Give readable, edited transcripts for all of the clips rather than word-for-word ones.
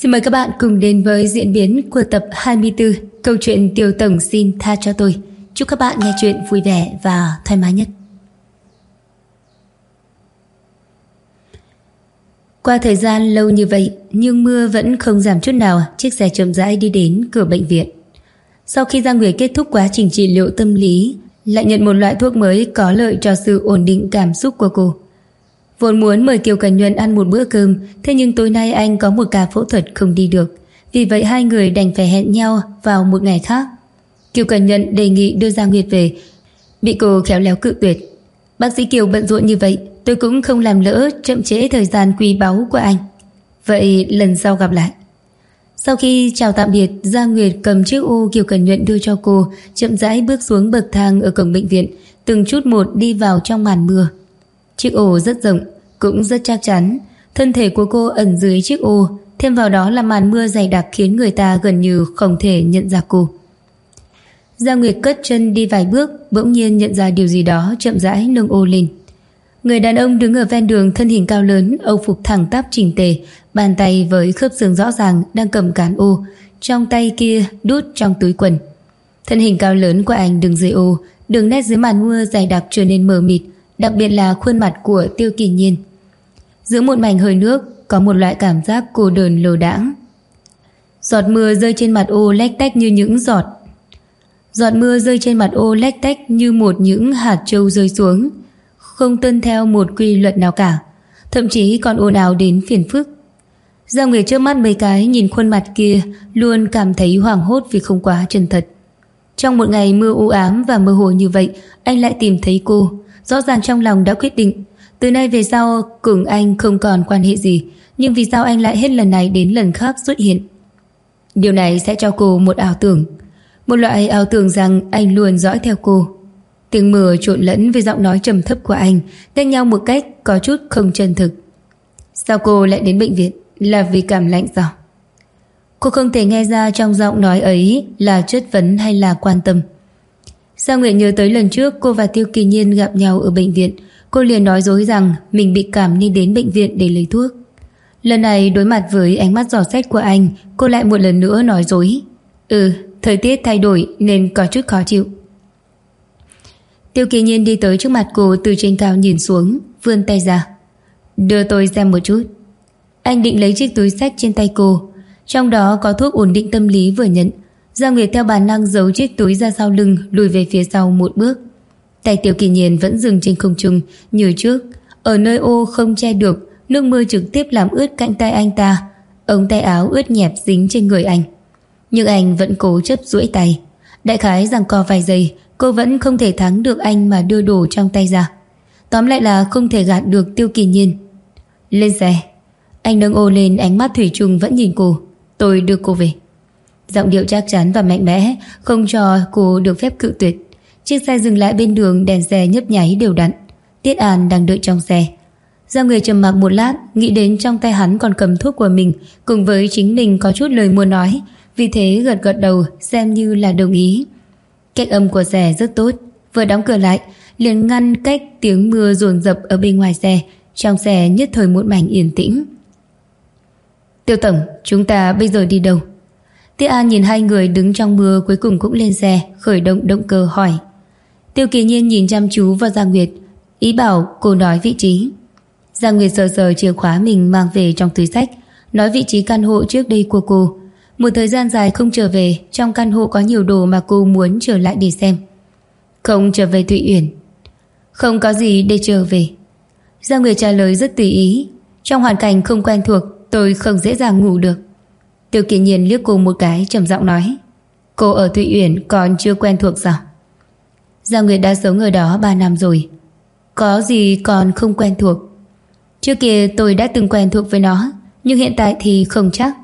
Xin mời các bạn cùng đến với diễn biến của tập 24 câu chuyện Tiểu Tổng xin tha cho tôi. Chúc các bạn nghe chuyện vui vẻ và thoải mái nhất. Qua thời gian lâu như vậy nhưng mưa vẫn không giảm chút nào, chiếc xe chậm rãi đi đến cửa bệnh viện. Sau khi Giang Nguyệt kết thúc quá trình trị liệu tâm lý, lại nhận một loại thuốc mới có lợi cho sự ổn định cảm xúc của cô. Vốn muốn mời Kiều Cẩn Nhuận ăn một bữa cơm, thế nhưng tối nay anh có một ca phẫu thuật không đi được, vì vậy hai người đành phải hẹn nhau vào một ngày khác. Kiều Cẩn Nhuận đề nghị đưa Giang Nguyệt về, bị cô khéo léo cự tuyệt. Bác sĩ Kiều bận rộn như vậy, tôi cũng không làm lỡ chậm trễ thời gian quý báu của anh. Vậy lần sau gặp lại. Sau khi chào tạm biệt, Giang Nguyệt cầm chiếc ô Kiều Cẩn Nhuận đưa cho cô, chậm rãi bước xuống bậc thang ở cổng bệnh viện, từng chút một đi vào trong màn mưa. Chiếc ô rất rộng, cũng rất chắc chắn. Thân thể của cô ẩn dưới chiếc ô, thêm vào đó là màn mưa dày đặc khiến người ta gần như không thể nhận ra cô. Giang Nguyệt cất chân đi vài bước, bỗng nhiên nhận ra điều gì đó, chậm rãi nâng ô lên. Người đàn ông đứng ở ven đường, thân hình cao lớn, âu phục thẳng tắp chỉnh tề, bàn tay với khớp xương rõ ràng đang cầm cán ô, trong tay kia đút trong túi quần. Thân hình cao lớn của anh đứng dưới ô, đường nét dưới màn mưa dày đặc trở nên mờ mịt, đặc biệt là khuôn mặt của Tiêu Kỳ Nhiên. Giữa một mảnh hơi nước có một loại cảm giác cô đơn lờ đãng. Giọt mưa rơi trên mặt ô lách tách như những giọt mưa rơi trên mặt ô lách tách như một những hạt trâu rơi xuống, không tuân theo một quy luật nào cả, thậm chí còn ồn ào đến phiền phức. Giang Nguyệt trước mắt mấy cái nhìn khuôn mặt kia, luôn cảm thấy hoảng hốt vì không quá chân thật. Trong một ngày mưa u ám và mơ hồ như vậy, anh lại tìm thấy cô. Rõ ràng trong lòng đã quyết định, từ nay về sau cùng anh không còn quan hệ gì, nhưng vì sao anh lại hết lần này đến lần khác xuất hiện? Điều này sẽ cho cô một ảo tưởng, một loại ảo tưởng rằng anh luôn dõi theo cô. Tiếng mưa trộn lẫn với giọng nói trầm thấp của anh, đánh nhau một cách có chút không chân thực. Sao cô lại đến bệnh viện? Là vì cảm lạnh sao? Cô không thể nghe ra trong giọng nói ấy là chất vấn hay là quan tâm. Giang Nguyệt nhớ tới lần trước cô và Tiêu Kỳ Nhiên gặp nhau ở bệnh viện, cô liền nói dối rằng mình bị cảm nên đến bệnh viện để lấy thuốc. Lần này đối mặt với ánh mắt dò xét của anh, cô lại một lần nữa nói dối. Thời tiết thay đổi nên có chút khó chịu. Tiêu Kỳ Nhiên đi tới trước mặt cô, từ trên cao nhìn xuống, vươn tay ra. Đưa tôi xem một chút. Anh định lấy chiếc túi xách trên tay cô, trong đó có thuốc ổn định tâm lý vừa nhận. Giang Nguyệt theo bản năng giấu chiếc túi ra sau lưng, lùi về phía sau một bước. Tay Tiêu Kỳ Nhiên vẫn dừng trên không trung như trước, ở nơi ô không che được, nước mưa trực tiếp làm ướt cánh tay anh ta, ống tay áo ướt nhẹp dính trên người anh. Nhưng anh vẫn cố chấp duỗi tay. Đại khái giằng co vài giây, cô vẫn không thể thắng được anh mà đưa đồ trong tay ra. Tóm lại là không thể gạt được Tiêu Kỳ Nhiên. Lên xe. Anh nâng ô lên, ánh mắt thủy chung vẫn nhìn cô. Tôi đưa cô về. Giọng điệu chắc chắn và mạnh mẽ, không cho cô được phép cự tuyệt. Chiếc xe dừng lại bên đường, đèn xe nhấp nháy đều đặn. Tiết An đang đợi trong xe. Giang Nguyệt trầm mặc một lát, nghĩ đến trong tay hắn còn cầm thuốc của mình, cùng với chính mình có chút lời muốn nói, vì thế gật gật đầu xem như là đồng ý. Cách âm của xe rất tốt, vừa đóng cửa lại liền ngăn cách tiếng mưa dồn dập ở bên ngoài xe. Trong xe nhất thời một mảnh yên tĩnh. Tiêu tổng, chúng ta bây giờ đi đâu? Tiết An nhìn hai người đứng trong mưa, cuối cùng cũng lên xe, khởi động động cơ hỏi. Tiêu Kỳ Nhiên nhìn chăm chú vào Giang Nguyệt, ý bảo cô nói vị trí. Giang Nguyệt sờ sờ chìa khóa mình mang về trong túi xách, nói vị trí căn hộ trước đây của cô. Một thời gian dài không trở về, trong căn hộ có nhiều đồ mà cô muốn trở lại để xem. Không trở về Thụy Uyển. Không có gì để trở về. Giang Nguyệt trả lời rất tùy ý. Trong hoàn cảnh không quen thuộc, tôi không dễ dàng ngủ được. Tiêu Kỳ Nhiên liếc cô một cái, trầm giọng nói. Cô ở Thụy Uyển còn chưa quen thuộc sao? Giang Nguyệt đã sống ở đó 3 năm rồi. Có gì còn không quen thuộc? Trước kia tôi đã từng quen thuộc với nó, nhưng hiện tại thì không chắc.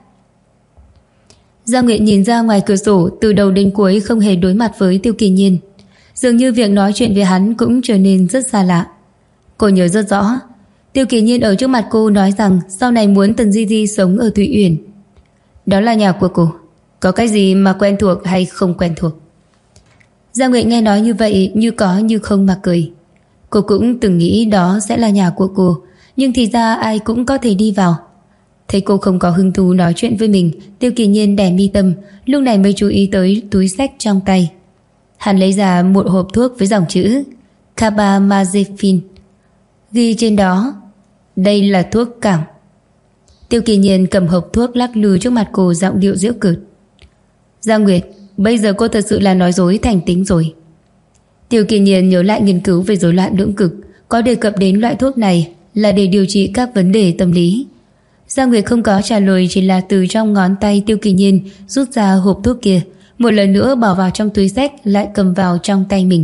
Giang Nguyệt nhìn ra ngoài cửa sổ, từ đầu đến cuối không hề đối mặt với Tiêu Kỳ Nhiên. Dường như việc nói chuyện với hắn cũng trở nên rất xa lạ. Cô nhớ rất rõ, Tiêu Kỳ Nhiên ở trước mặt cô nói rằng sau này muốn Tần Di Di sống ở Thụy Uyển. Đó là nhà của cô. Có cái gì mà quen thuộc hay không quen thuộc? Giang Nguyệt nghe nói như vậy, như có như không mà cười. Cô cũng từng nghĩ đó sẽ là nhà của cô, nhưng thì ra ai cũng có thể đi vào. Thấy cô không có hứng thú nói chuyện với mình, Tiêu Kỳ Nhiên đè mi tâm, lúc này mới chú ý tới túi xách trong tay. Hắn lấy ra một hộp thuốc với dòng chữ Carbamazepine, ghi trên đó đây là thuốc cảm. Tiêu Kỳ Nhiên cầm hộp thuốc lắc lư trước mặt cô, giọng điệu giễu cợt. Giang Nguyệt, bây giờ cô thật sự là nói dối thành tính rồi. Tiêu Kỳ Nhiên nhớ lại nghiên cứu về rối loạn lưỡng cực, có đề cập đến loại thuốc này là để điều trị các vấn đề tâm lý. Giang Nguyệt không có trả lời, chỉ là từ trong ngón tay Tiêu Kỳ Nhiên rút ra hộp thuốc kia, một lần nữa bỏ vào trong túi xách, lại cầm vào trong tay mình.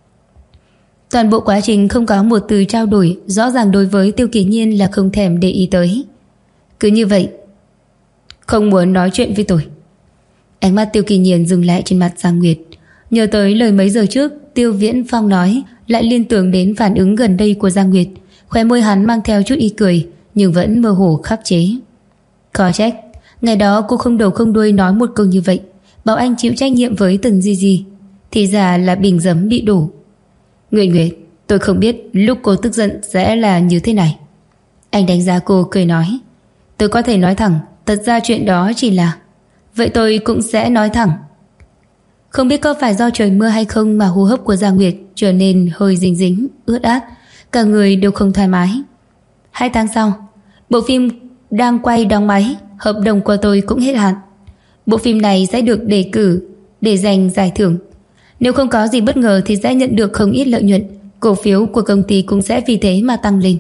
Toàn bộ quá trình không có một từ trao đổi, rõ ràng đối với Tiêu Kỳ Nhiên là không thèm để ý tới. Cứ như vậy, không muốn nói chuyện với tôi. Ánh mắt Tiêu Kỳ Nhiên dừng lại trên mặt Giang Nguyệt. Nhớ tới lời mấy giờ trước Tiêu Viễn Phong nói, lại liên tưởng đến phản ứng gần đây của Giang Nguyệt. Khóe môi hắn mang theo chút ý cười, nhưng vẫn mơ hồ khắc chế. Khó trách ngày đó cô không đầu không đuôi nói một câu như vậy, bảo anh chịu trách nhiệm với Tần Di Di. Thì ra là bình giấm bị đổ. Nguyệt Nguyệt, tôi không biết lúc cô tức giận sẽ là như thế này. Anh đánh giá cô cười nói. Tôi có thể nói thẳng, thật ra chuyện đó chỉ là... Vậy tôi cũng sẽ nói thẳng. Không biết có phải do trời mưa hay không mà hô hấp của Giang Nguyệt trở nên hơi dính dính, ướt át, cả người đều không thoải mái. 2 tháng sau, bộ phim đang quay đóng máy, hợp đồng của tôi cũng hết hạn. Bộ phim này sẽ được đề cử để giành giải thưởng. Nếu không có gì bất ngờ thì sẽ nhận được không ít lợi nhuận, cổ phiếu của công ty cũng sẽ vì thế mà tăng lên.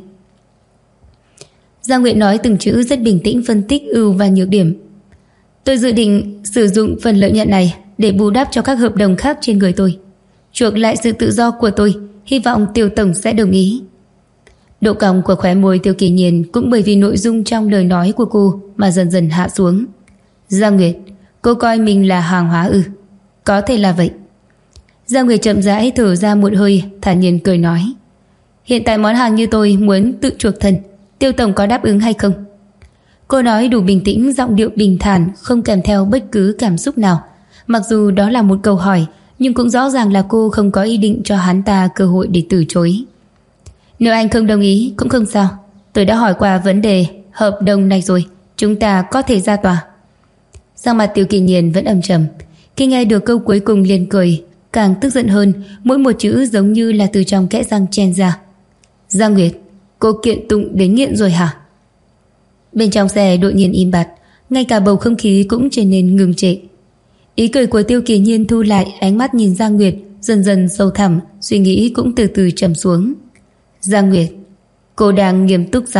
Giang Nguyệt nói từng chữ rất bình tĩnh, phân tích ưu và nhược điểm. Tôi dự định sử dụng phần lợi nhuận này để bù đắp cho các hợp đồng khác trên người tôi, chuộc lại sự tự do của tôi, hy vọng Tiêu tổng sẽ đồng ý. Độ cong của khóe môi Tiêu Kỳ Nhiên cũng bởi vì nội dung trong lời nói của cô mà dần dần hạ xuống. Giang Nguyệt, cô coi mình là hàng hóa ư? Có thể là vậy. Giang Nguyệt chậm rãi thở ra một hơi, thản nhiên cười nói. Hiện tại món hàng như tôi muốn tự chuộc thân, Tiêu tổng có đáp ứng hay không? Cô nói đủ bình tĩnh, giọng điệu bình thản, không kèm theo bất cứ cảm xúc nào. Mặc dù đó là một câu hỏi, nhưng cũng rõ ràng là cô không có ý định cho hắn ta cơ hội để từ chối. Nếu anh không đồng ý cũng không sao, tôi đã hỏi qua vấn đề hợp đồng này rồi, chúng ta có thể ra tòa. Sắc mặt Tiêu Kỳ Nhiên vẫn âm trầm. Khi nghe được câu cuối cùng liền cười, càng tức giận hơn, mỗi một chữ giống như là từ trong kẽ răng chen ra. Giang Nguyệt, cô kiện tụng đến nghiện rồi hả? Bên trong xe đột nhiên im bặt, ngay cả bầu không khí cũng trở nên ngừng trệ. Ý cười của Tiêu Kỳ Nhiên thu lại, ánh mắt nhìn Giang Nguyệt dần dần sâu thẳm, suy nghĩ cũng từ từ trầm xuống. Giang Nguyệt, cô đang nghiêm túc sao?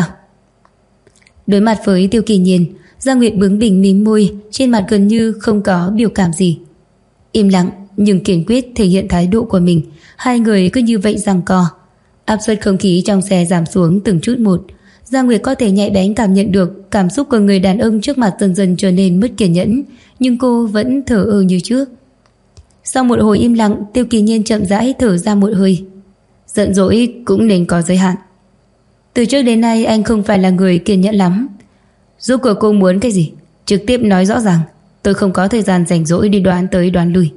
Đối mặt với Tiêu Kỳ Nhiên, Giang Nguyệt bướng bỉnh mím môi, trên mặt gần như không có biểu cảm gì. Im lặng nhưng kiên quyết thể hiện thái độ của mình. Hai người cứ như vậy giằng co. Áp suất không khí trong xe giảm xuống từng chút một. Giang Nguyệt có thể nhạy bén cảm nhận được cảm xúc của người đàn ông trước mặt dần dần trở nên mất kiên nhẫn, nhưng cô vẫn thở ơ như trước. Sau một hồi im lặng, Tiêu Kỳ Nhiên chậm rãi thở ra một hơi. Giận dỗi cũng nên có giới hạn. Từ trước đến nay anh không phải là người kiên nhẫn lắm. Rốt cuộc cô muốn cái gì? Trực tiếp nói rõ ràng. Tôi không có thời gian rảnh rỗi đi đoán tới đoán lui.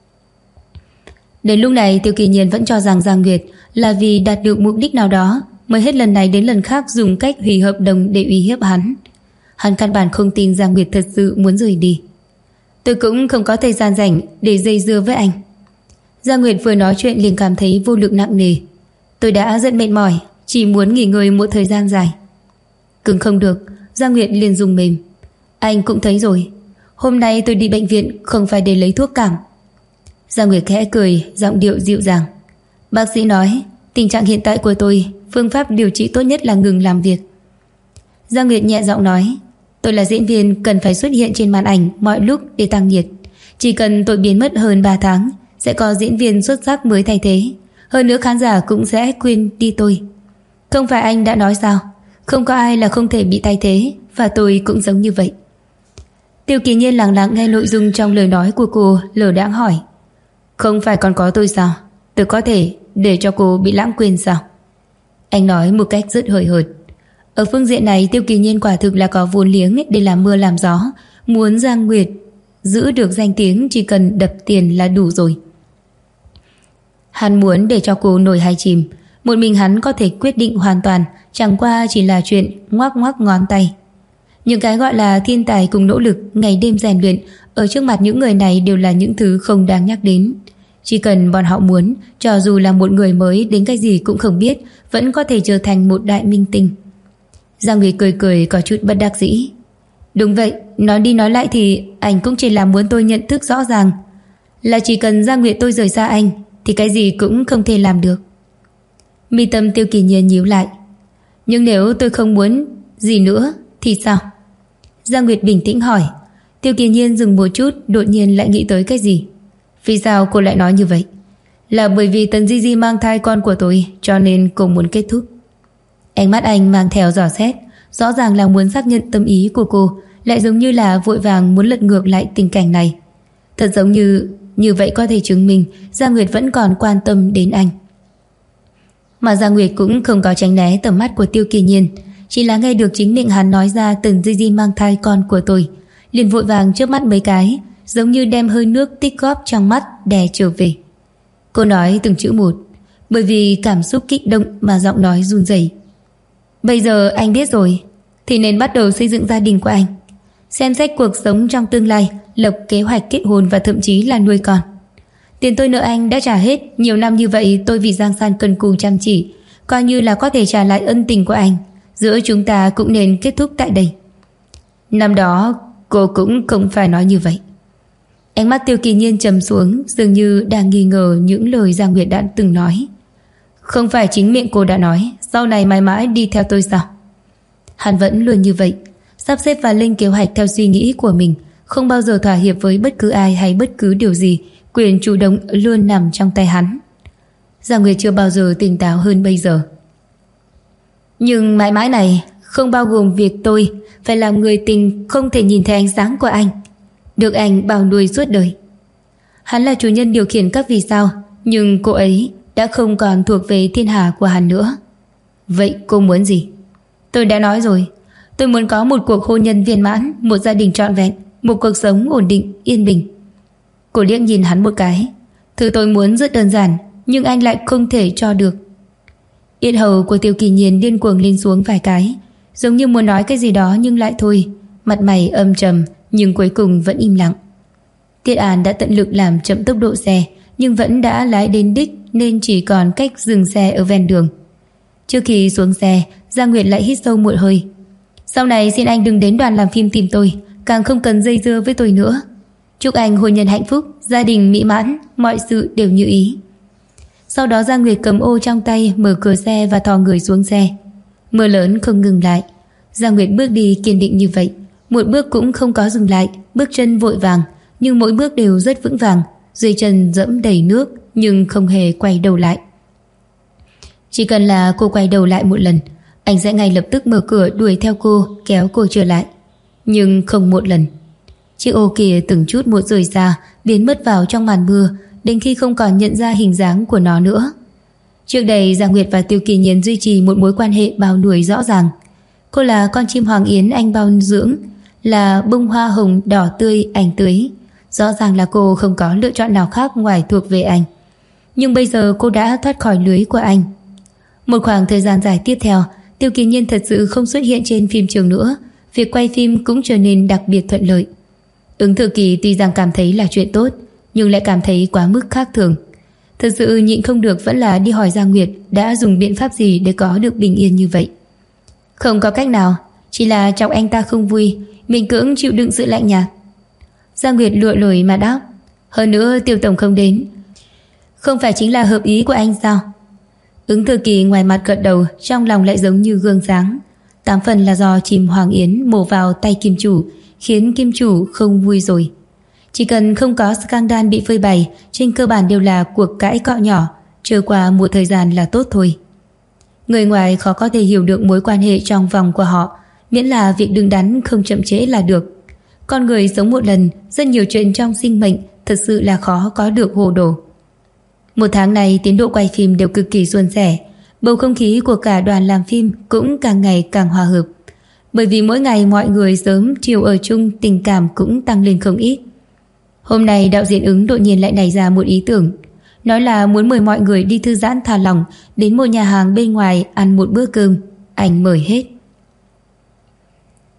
Đến lúc này Tiêu Kỳ Nhiên vẫn cho rằng Giang Nguyệt là vì đạt được mục đích nào đó mới hết lần này đến lần khác dùng cách hủy hợp đồng để uy hiếp hắn. Hắn căn bản không tin Giang Nguyệt thật sự muốn rời đi. Tôi cũng không có thời gian rảnh để dây dưa với anh. Giang Nguyệt vừa nói chuyện liền cảm thấy vô lực nặng nề. Tôi đã rất mệt mỏi, chỉ muốn nghỉ ngơi một thời gian dài. Cứng không được, Giang Nguyệt liền dùng mềm. Anh cũng thấy rồi, hôm nay tôi đi bệnh viện không phải để lấy thuốc cảm. Giang Nguyệt khẽ cười, giọng điệu dịu dàng. Bác sĩ nói tình trạng hiện tại của tôi, phương pháp điều trị tốt nhất là ngừng làm việc. Giang Nguyệt nhẹ giọng nói, tôi là diễn viên, cần phải xuất hiện trên màn ảnh mọi lúc để tăng nhiệt. Chỉ cần tôi biến mất hơn 3 tháng, sẽ có diễn viên xuất sắc mới thay thế. Hơn nữa khán giả cũng sẽ quên đi tôi. Không phải anh đã nói sao, không có ai là không thể bị thay thế, và tôi cũng giống như vậy. Tiêu Kỳ Nhiên lặng lặng nghe nội dung trong lời nói của cô, lờ đãng hỏi, không phải còn có tôi sao? Tôi có thể để cho cô bị lãng quên sao? Anh nói một cách rất hời hợt. Ở phương diện này Tiêu Kỳ Nhiên quả thực là có vốn liếng để làm mưa làm gió. Muốn Giang Nguyệt giữ được danh tiếng chỉ cần đập tiền là đủ rồi. Hắn muốn để cho cô nổi hay chìm, một mình hắn có thể quyết định hoàn toàn, chẳng qua chỉ là chuyện ngoắc ngoắc ngón tay. Những cái gọi là thiên tài cùng nỗ lực ngày đêm rèn luyện ở trước mặt những người này đều là những thứ không đáng nhắc đến. Chỉ cần bọn họ muốn, cho dù là một người mới đến cái gì cũng không biết, vẫn có thể trở thành một đại minh tinh. Giang Nguyệt cười cười có chút bất đắc dĩ. Đúng vậy, nói đi nói lại thì anh cũng chỉ là muốn tôi nhận thức rõ ràng là chỉ cần Giang Nguyệt tôi rời xa anh thì cái gì cũng không thể làm được. Mi tâm Tiêu Kỳ Nhiên nhíu lại. Nhưng nếu tôi không muốn gì nữa thì sao? Giang Nguyệt bình tĩnh hỏi. Tiêu Kỳ Nhiên dừng một chút, đột nhiên lại nghĩ tới cái gì. Vì sao cô lại nói như vậy? Là bởi vì Tần Di Di mang thai con của tôi cho nên cô muốn kết thúc. Ánh mắt anh mang theo dò xét, rõ ràng là muốn xác nhận tâm ý của cô, lại giống như là vội vàng muốn lật ngược lại tình cảnh này. Thật giống như vậy có thể chứng minh Giang Nguyệt vẫn còn quan tâm đến anh. Mà Giang Nguyệt cũng không có tránh né tầm mắt của Tiêu Kỳ Nhiên, chỉ là nghe được chính miệng hắn nói ra Tần Di Di mang thai con của tôi, liền vội vàng chớp mắt mấy cái, giống như đem hơi nước tích góp trong mắt đè trở về. Cô nói từng chữ một, bởi vì cảm xúc kích động mà giọng nói run rẩy. Bây giờ anh biết rồi, thì nên bắt đầu xây dựng gia đình của anh, xem xét cuộc sống trong tương lai, lập kế hoạch kết hôn và thậm chí là nuôi con. Tiền tôi nợ anh đã trả hết, nhiều năm như vậy tôi vì Giang San cần cù chăm chỉ, coi như là có thể trả lại ân tình của anh. Giữa chúng ta cũng nên kết thúc tại đây. Năm đó cô cũng không phải nói như vậy. Ánh mắt Tiêu Kỳ Nhiên trầm xuống, dường như đang nghi ngờ những lời Giang Nguyệt đã từng nói. Không phải chính miệng cô đã nói sau này mãi mãi đi theo tôi sao? Hắn vẫn luôn như vậy, sắp xếp và lên kế hoạch theo suy nghĩ của mình, không bao giờ thỏa hiệp với bất cứ ai hay bất cứ điều gì. Quyền chủ động luôn nằm trong tay hắn. Giang Nguyệt chưa bao giờ tỉnh táo hơn bây giờ. Nhưng mãi mãi này không bao gồm việc tôi phải làm người tình không thể nhìn thấy ánh sáng của anh, được anh bao nuôi suốt đời. Hắn là chủ nhân điều khiển các vì sao, nhưng cô ấy đã không còn thuộc về thiên hà của hắn nữa. Vậy cô muốn gì? Tôi đã nói rồi, tôi muốn có một cuộc hôn nhân viên mãn, một gia đình trọn vẹn, một cuộc sống ổn định, yên bình. Cô liếc nhìn hắn một cái. Thứ tôi muốn rất đơn giản, nhưng anh lại không thể cho được. Yết hầu của Tiêu Kỳ Nhiên điên cuồng lên xuống vài cái, giống như muốn nói cái gì đó nhưng lại thôi. Mặt mày âm trầm, nhưng cuối cùng vẫn im lặng. Tiết An đã tận lực làm chậm tốc độ xe, nhưng vẫn đã lái đến đích, nên chỉ còn cách dừng xe ở ven đường. Trước khi xuống xe, Giang Nguyệt lại hít sâu một hơi. Sau này xin anh đừng đến đoàn làm phim tìm tôi, càng không cần dây dưa với tôi nữa. Chúc anh hôn nhân hạnh phúc, gia đình mỹ mãn, mọi sự đều như ý. Sau đó Giang Nguyệt cầm ô trong tay, mở cửa xe và thò người xuống xe. Mưa lớn không ngừng lại. Giang Nguyệt bước đi kiên định như vậy, một bước cũng không có dừng lại, bước chân vội vàng, nhưng mỗi bước đều rất vững vàng, dưới chân dẫm đầy nước nhưng không hề quay đầu lại. Chỉ cần là cô quay đầu lại một lần, anh sẽ ngay lập tức mở cửa đuổi theo cô, kéo cô trở lại. Nhưng không một lần. Chiếc ô kia từng chút một rời xa, biến mất vào trong màn mưa, đến khi không còn nhận ra hình dáng của nó nữa. Trước đây Giang Nguyệt và Tiêu Kỳ Nhiên duy trì một mối quan hệ bao nuôi rõ ràng. Cô là con chim hoàng yến anh bao dưỡng, là bông hoa hồng đỏ tươi anh tưới. Rõ ràng là cô không có lựa chọn nào khác ngoài thuộc về anh. Nhưng bây giờ cô đã thoát khỏi lưới của anh. Một khoảng thời gian dài tiếp theo, Tiêu Kỳ Nhiên thật sự không xuất hiện trên phim trường nữa. Việc quay phim cũng trở nên đặc biệt thuận lợi. Ứng Thư Kỳ tuy rằng cảm thấy là chuyện tốt, nhưng lại cảm thấy quá mức khác thường. Thật sự nhịn không được vẫn là đi hỏi Giang Nguyệt đã dùng biện pháp gì để có được bình yên như vậy. Không có cách nào, chỉ là chọc anh ta không vui, mình cưỡng chịu đựng sự lạnh nhạt. Giang Nguyệt lựa lời mà đáp. Hơn nữa Tiêu tổng không đến, không phải chính là hợp ý của anh sao? Ứng Thư Kỳ ngoài mặt gật đầu, trong lòng lại giống như gương sáng. 8 phần là do chim hoàng yến mổ vào tay kim chủ, khiến kim chủ không vui rồi. Chỉ cần không có scandal bị phơi bày, trên cơ bản đều là cuộc cãi cọ nhỏ, trôi qua một thời gian là tốt thôi. Người ngoài khó có thể hiểu được mối quan hệ trong vòng của họ, miễn là việc đứng đắn không chậm trễ là được. Con người sống một lần, rất nhiều chuyện trong sinh mệnh thật sự là khó có được hồ đồ. Một tháng này tiến độ quay phim đều cực kỳ suôn sẻ, bầu không khí của cả đoàn làm phim cũng càng ngày càng hòa hợp. Bởi vì mỗi ngày mọi người sớm chiều ở chung, tình cảm cũng tăng lên không ít. Hôm nay đạo diễn Ứng đột nhiên lại nảy ra một ý tưởng, nói là muốn mời mọi người đi thư giãn thả lỏng đến một nhà hàng bên ngoài ăn một bữa cơm. Anh mời hết.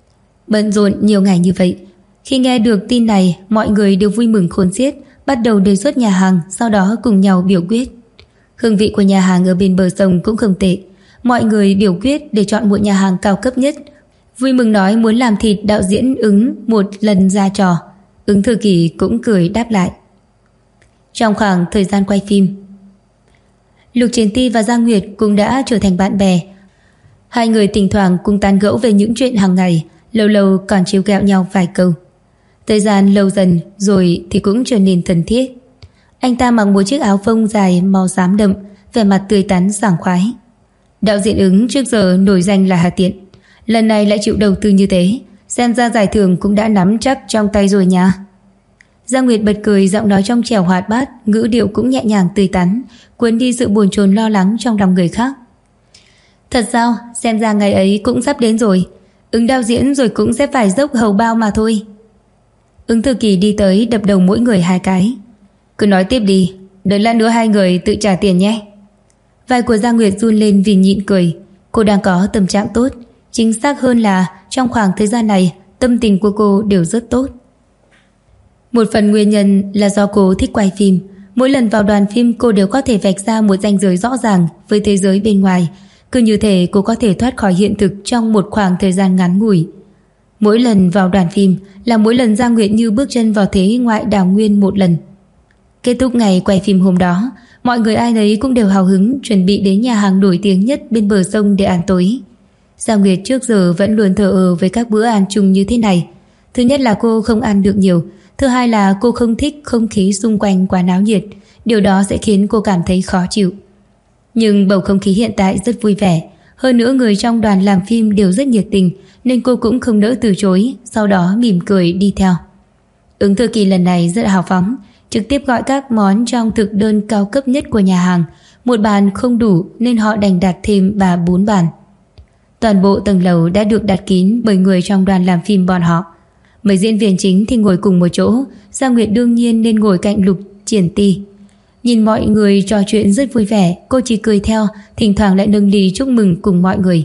Bận rộn nhiều ngày như vậy, khi nghe được tin này, mọi người đều vui mừng khôn xiết, bắt đầu đề xuất nhà hàng, sau đó cùng nhau biểu quyết. Hương vị của nhà hàng ở bên bờ sông cũng không tệ. Mọi người biểu quyết để chọn một nhà hàng cao cấp nhất. Vui mừng nói muốn làm thịt đạo diễn Ứng một lần ra trò. Ứng Thư Kỳ cũng cười đáp lại. Trong khoảng thời gian quay phim, Lục Triển Ti và Giang Nguyệt cũng đã trở thành bạn bè. Hai người thỉnh thoảng cùng tán gẫu về những chuyện hàng ngày, lâu lâu còn trêu ghẹo nhau vài câu. Thời gian lâu dần rồi thì cũng trở nên thân thiết. Anh ta mặc một chiếc áo phông dài màu xám đậm, vẻ mặt tươi tắn sảng khoái. Đạo diễn Ứng trước giờ nổi danh là hà tiện, lần này lại chịu đầu tư như thế, xem ra giải thưởng cũng đã nắm chắc trong tay rồi nha. Giang Nguyệt bật cười, giọng nói trong trẻo hoạt bát, ngữ điệu cũng nhẹ nhàng tươi tắn, cuốn đi sự buồn chồn lo lắng trong lòng người khác. Thật sao, xem ra ngày ấy cũng sắp đến rồi. Ứng đạo diễn rồi cũng sẽ phải dốc hầu bao mà thôi. Ứng Thư Kỳ đi tới đập đầu mỗi người 2 cái. Cứ nói tiếp đi, đợi lát nữa 2 người tự trả tiền nhé. Vai của Giang Nguyệt run lên vì nhịn cười. Cô đang có tâm trạng tốt, chính xác hơn là trong khoảng thời gian này tâm tình của cô đều rất tốt. Một phần nguyên nhân là do cô thích quay phim. Mỗi lần vào đoàn phim cô đều có thể vạch ra một ranh giới rõ ràng với thế giới bên ngoài. Cứ như thể cô có thể thoát khỏi hiện thực trong một khoảng thời gian ngắn ngủi. Mỗi lần vào đoàn phim là mỗi lần Giang Nguyệt như bước chân vào thế ngoại đảo nguyên một lần. Kết thúc ngày quay phim hôm đó, mọi người ai nấy cũng đều hào hứng chuẩn bị đến nhà hàng nổi tiếng nhất bên bờ sông để ăn tối. Giang Nguyệt trước giờ vẫn luôn thờ ơ với các bữa ăn chung như thế này. Thứ nhất là cô không ăn được nhiều, thứ hai là cô không thích không khí xung quanh quá náo nhiệt, điều đó sẽ khiến cô cảm thấy khó chịu. Nhưng bầu không khí hiện tại rất vui vẻ, hơn nữa người trong đoàn làm phim đều rất nhiệt tình nên cô cũng không nỡ từ chối, sau đó mỉm cười đi theo. Ứng Thư Kỳ lần này rất hào phóng, trực tiếp gọi các món trong thực đơn cao cấp nhất của nhà hàng. Một bàn không đủ nên họ đành đặt thêm 3-4 bàn. Toàn bộ tầng lầu đã được đặt kín bởi người trong đoàn làm phim bọn họ. Mấy diễn viên chính thì ngồi cùng một chỗ, Giang Nguyệt đương nhiên nên ngồi cạnh Lục Triển Ti. Nhìn mọi người trò chuyện rất vui vẻ, cô chỉ cười theo, thỉnh thoảng lại nâng ly chúc mừng cùng mọi người.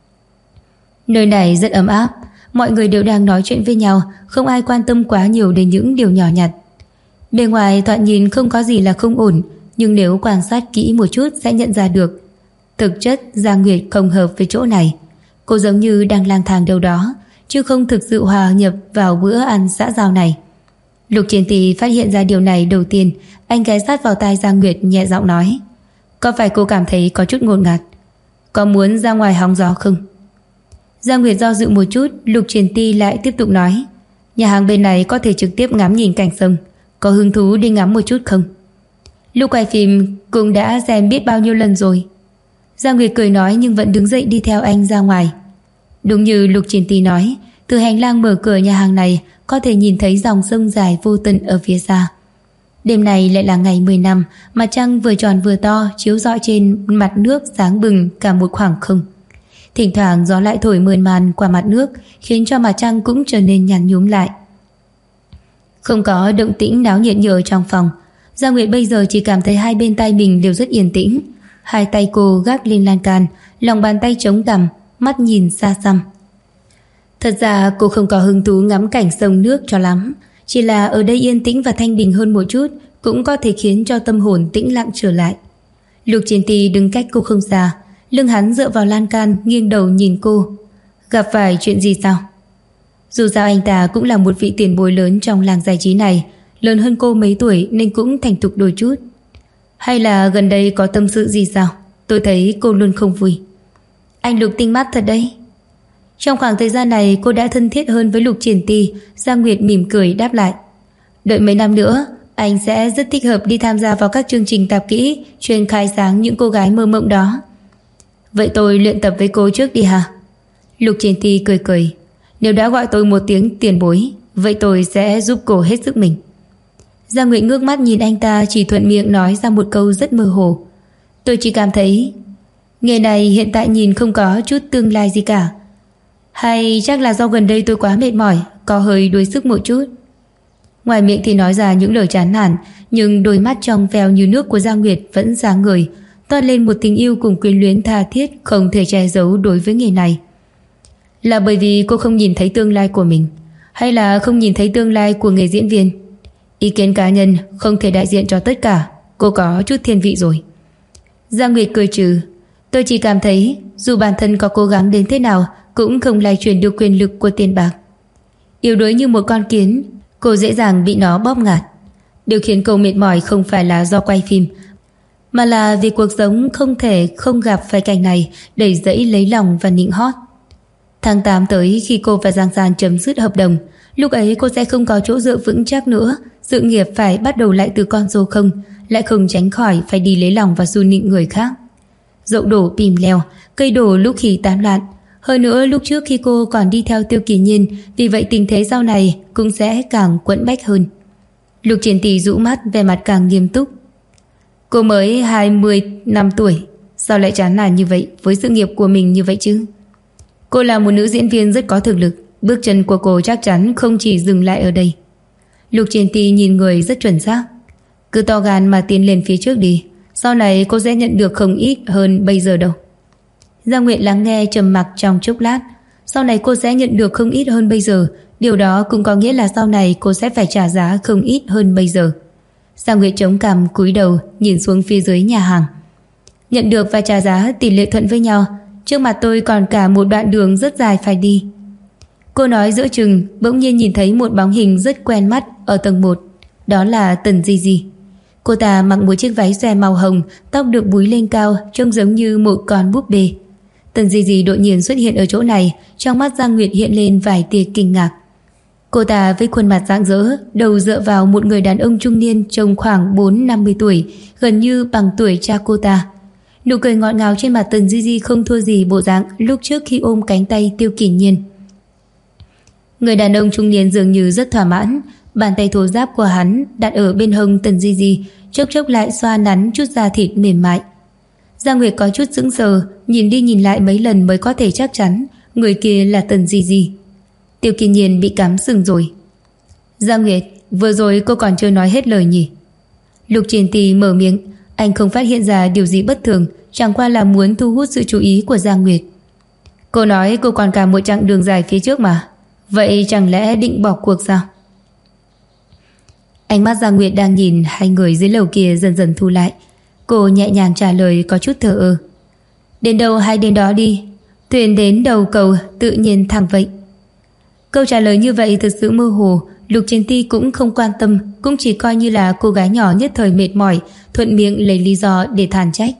Nơi này rất ấm áp, mọi người đều đang nói chuyện với nhau, không ai quan tâm quá nhiều đến những điều nhỏ nhặt. Bề ngoài thoạt nhìn không có gì là không ổn, nhưng nếu quan sát kỹ một chút sẽ nhận ra được. Thực chất Giang Nguyệt không hợp với chỗ này. Cô giống như đang lang thang đâu đó, chứ không thực sự hòa nhập vào bữa ăn xã giao này. Lục Triển Ti phát hiện ra điều này đầu tiên, anh ghé sát vào tai Giang Nguyệt nhẹ giọng nói: Có phải cô cảm thấy có chút ngột ngạt? Có muốn ra ngoài hóng gió không? Giang Nguyệt do dự một chút, Lục Triển Ti lại tiếp tục nói: Nhà hàng bên này có thể trực tiếp ngắm nhìn cảnh sông, có hứng thú đi ngắm một chút không? Lúc quay phim cũng đã xem biết bao nhiêu lần rồi. Giang Nguyệt cười nói nhưng vẫn đứng dậy đi theo anh ra ngoài. Đúng như Lục Triển Ti nói, từ hành lang mở cửa nhà hàng này có thể nhìn thấy dòng sông dài vô tận ở phía xa. Đêm này lại là ngày 10 năm, mặt trăng vừa tròn vừa to chiếu rọi trên mặt nước sáng bừng cả một khoảng không. Thỉnh thoảng gió lại thổi mơn man qua mặt nước, khiến cho mặt trăng cũng trở nên nhăn nhúm lại. Không có động tĩnh náo nhiệt như ở trong phòng. Giang Nguyệt bây giờ chỉ cảm thấy hai bên tai mình đều rất yên tĩnh. Hai tay cô gác lên lan can, lòng bàn tay chống cằm, mắt nhìn xa xăm. Thật ra cô không có hứng thú ngắm cảnh sông nước cho lắm, chỉ là ở đây yên tĩnh và thanh bình hơn một chút cũng có thể khiến cho tâm hồn tĩnh lặng trở lại. Lục Triển Ti đứng cách cô không xa, lưng hắn dựa vào lan can, nghiêng đầu nhìn cô. Gặp phải chuyện gì sao? Dù sao anh ta cũng là một vị tiền bối lớn trong làng giải trí này, lớn hơn cô mấy tuổi nên cũng thành thục đôi chút. Hay là gần đây có tâm sự gì sao? Tôi thấy cô luôn không vui. Anh Lục tinh mắt thật đấy. Trong khoảng thời gian này cô đã thân thiết hơn với Lục Triển Ti. Giang Nguyệt mỉm cười đáp lại: Đợi mấy năm nữa anh sẽ rất thích hợp đi tham gia vào các chương trình tạp kỹ chuyên khai sáng những cô gái mơ mộng đó. Vậy tôi luyện tập với cô trước đi hả? Lục Triển Ti cười cười: Nếu đã gọi tôi một tiếng tiền bối, vậy tôi sẽ giúp cô hết sức mình. Giang Nguyệt ngước mắt nhìn anh ta, chỉ thuận miệng nói ra một câu rất mơ hồ: Tôi chỉ cảm thấy nghề này hiện tại nhìn không có chút tương lai gì cả. Hay chắc là do gần đây tôi quá mệt mỏi, có hơi đuối sức một chút. Ngoài miệng thì nói ra những lời chán nản, nhưng đôi mắt trong veo như nước của Giang Nguyệt vẫn sáng ngời, toát lên một tình yêu cùng quyến luyến tha thiết không thể che giấu đối với nghề này. Là bởi vì cô không nhìn thấy tương lai của mình, hay là không nhìn thấy tương lai của nghề diễn viên? Ý kiến cá nhân không thể đại diện cho tất cả. Cô có chút thiên vị rồi. Giang Nguyệt cười trừ. Tôi chỉ cảm thấy dù bản thân có cố gắng đến thế nào cũng không lay chuyển được quyền lực của tiền bạc. Yếu đuối như một con kiến, cô dễ dàng bị nó bóp nghẹt. Điều khiến cô mệt mỏi không phải là do quay phim, mà là vì cuộc sống không thể không gặp phải cảnh này đầy dẫy lấy lòng và nịnh hót. Tháng 8 tới, khi cô và Giang San chấm dứt hợp đồng, lúc ấy cô sẽ không có chỗ dựa vững chắc nữa. Sự nghiệp phải bắt đầu lại từ con số không, lại không tránh khỏi phải đi lấy lòng và du nịnh người khác. Dậu đổ bìm leo, cây đổ lúc khi tán loạn. Hơn nữa lúc trước khi cô còn đi theo Tiêu Kỳ Nhiên, vì vậy tình thế sau này cũng sẽ càng quẫn bách hơn. Lục Triển Tỷ rũ mắt, vẻ mặt càng nghiêm túc. Cô mới 25 tuổi, sao lại chán nản như vậy với sự nghiệp của mình như vậy chứ? Cô là một nữ diễn viên rất có thực lực, bước chân của cô chắc chắn không chỉ dừng lại ở đây. Lục Triển Tỷ nhìn người rất chuẩn xác. Cứ to gan mà tiến lên phía trước đi, sau này cô sẽ nhận được không ít hơn bây giờ đâu. Giang Nguyệt lắng nghe trầm mặc trong chốc lát. Sau này cô sẽ nhận được không ít hơn bây giờ, điều đó cũng có nghĩa là sau này cô sẽ phải trả giá không ít hơn bây giờ. Giang Nguyệt chống cằm cúi đầu nhìn xuống phía dưới nhà hàng. Nhận được và trả giá tỷ lệ thuận với nhau. Trước mặt tôi còn cả một đoạn đường rất dài phải đi. Cô nói giữa chừng, bỗng nhiên nhìn thấy một bóng hình rất quen mắt ở tầng 1. Đó là Tần Di Di. Cô ta mặc một chiếc váy xòe màu hồng, tóc được búi lên cao, trông giống như một con búp bê. Tần Di Di đột nhiên xuất hiện ở chỗ này, trong mắt Giang Nguyệt hiện lên vài tia kinh ngạc. Cô ta với khuôn mặt rạng rỡ, đầu dựa vào một người đàn ông trung niên trông khoảng 40-50 tuổi, gần như bằng tuổi cha cô ta. Nụ cười ngọt ngào trên mặt Tần Di Di không thua gì bộ dạng lúc trước khi ôm cánh tay Tiêu Kỳ Nhiên. Người đàn ông trung niên dường như rất thỏa mãn, bàn tay thô ráp của hắn đặt ở bên hông Tần Di Di, chốc chốc lại xoa nắn chút da thịt mềm mại. Giang Nguyệt có chút sững sờ, nhìn đi nhìn lại mấy lần mới có thể chắc chắn người kia là Tần Di Di. Tiêu Kỳ Nhiên bị cắm sừng rồi. Giang Nguyệt, vừa rồi cô còn chưa nói hết lời nhỉ? Lục Triển Tỷ mở miệng, anh không phát hiện ra điều gì bất thường, chẳng qua là muốn thu hút sự chú ý của Giang Nguyệt. Cô nói cô còn cả một chặng đường dài phía trước mà, vậy chẳng lẽ định bỏ cuộc sao? Ánh mắt Giang Nguyệt đang nhìn hai người dưới lầu kia dần dần thu lại. Cô nhẹ nhàng trả lời có chút thờ ơ. Đến đâu hay đến đó đi, thuyền đến đầu cầu tự nhiên thẳng vậy. Câu trả lời như vậy thực sự mơ hồ. Lục Triển Ti cũng không quan tâm, cũng chỉ coi như là cô gái nhỏ nhất thời mệt mỏi, thuận miệng lấy lý do để than trách.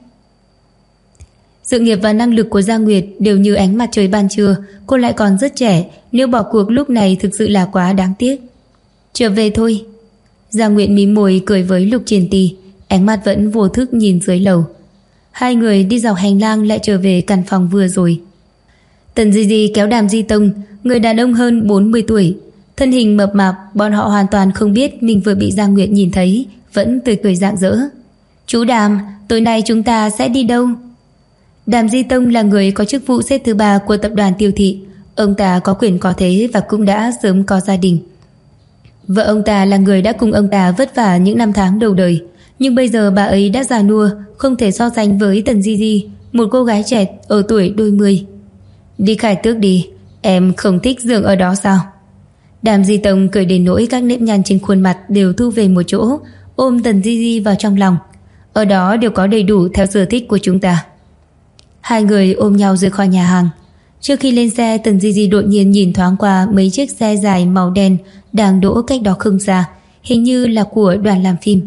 Sự nghiệp và năng lực của Giang Nguyệt đều như ánh mặt trời ban trưa. Cô lại còn rất trẻ, nếu bỏ cuộc lúc này thực sự là quá đáng tiếc. Trở về thôi. Giang Nguyệt mím môi cười với Lục Triển Ti, ánh mắt vẫn vô thức nhìn dưới lầu. Hai người đi dọc hành lang lại trở về căn phòng vừa rồi. Tần Di Di kéo Đàm Di Tông, người đàn ông hơn 40 tuổi, thân hình mập mạp, bọn họ hoàn toàn không biết mình vừa bị Giang Nguyệt nhìn thấy, vẫn tươi cười rạng rỡ. Chú Đàm, tối nay chúng ta sẽ đi đâu? Đàm Di Tông là người có chức vụ xếp thứ 3 của tập đoàn Tiêu Thị. Ông ta có quyền có thế và cũng đã sớm có gia đình. Vợ ông ta là người đã cùng ông ta vất vả những năm tháng đầu đời, nhưng bây giờ bà ấy đã già nua, không thể so sánh với Tần Di Di, một cô gái trẻ ở tuổi đôi mươi. Đi Khải Tước đi, em không thích giường ở đó sao? Đàm Di Tông cười đến nỗi các nếp nhăn trên khuôn mặt đều thu về một chỗ, ôm Tần Di Di vào trong lòng. Ở đó đều có đầy đủ theo sở thích của chúng ta. Hai người ôm nhau rời khỏi nhà hàng. Trước khi lên xe, Tần Di Di đột nhiên nhìn thoáng qua mấy chiếc xe dài màu đen đang đỗ cách đó không xa, hình như là của đoàn làm phim.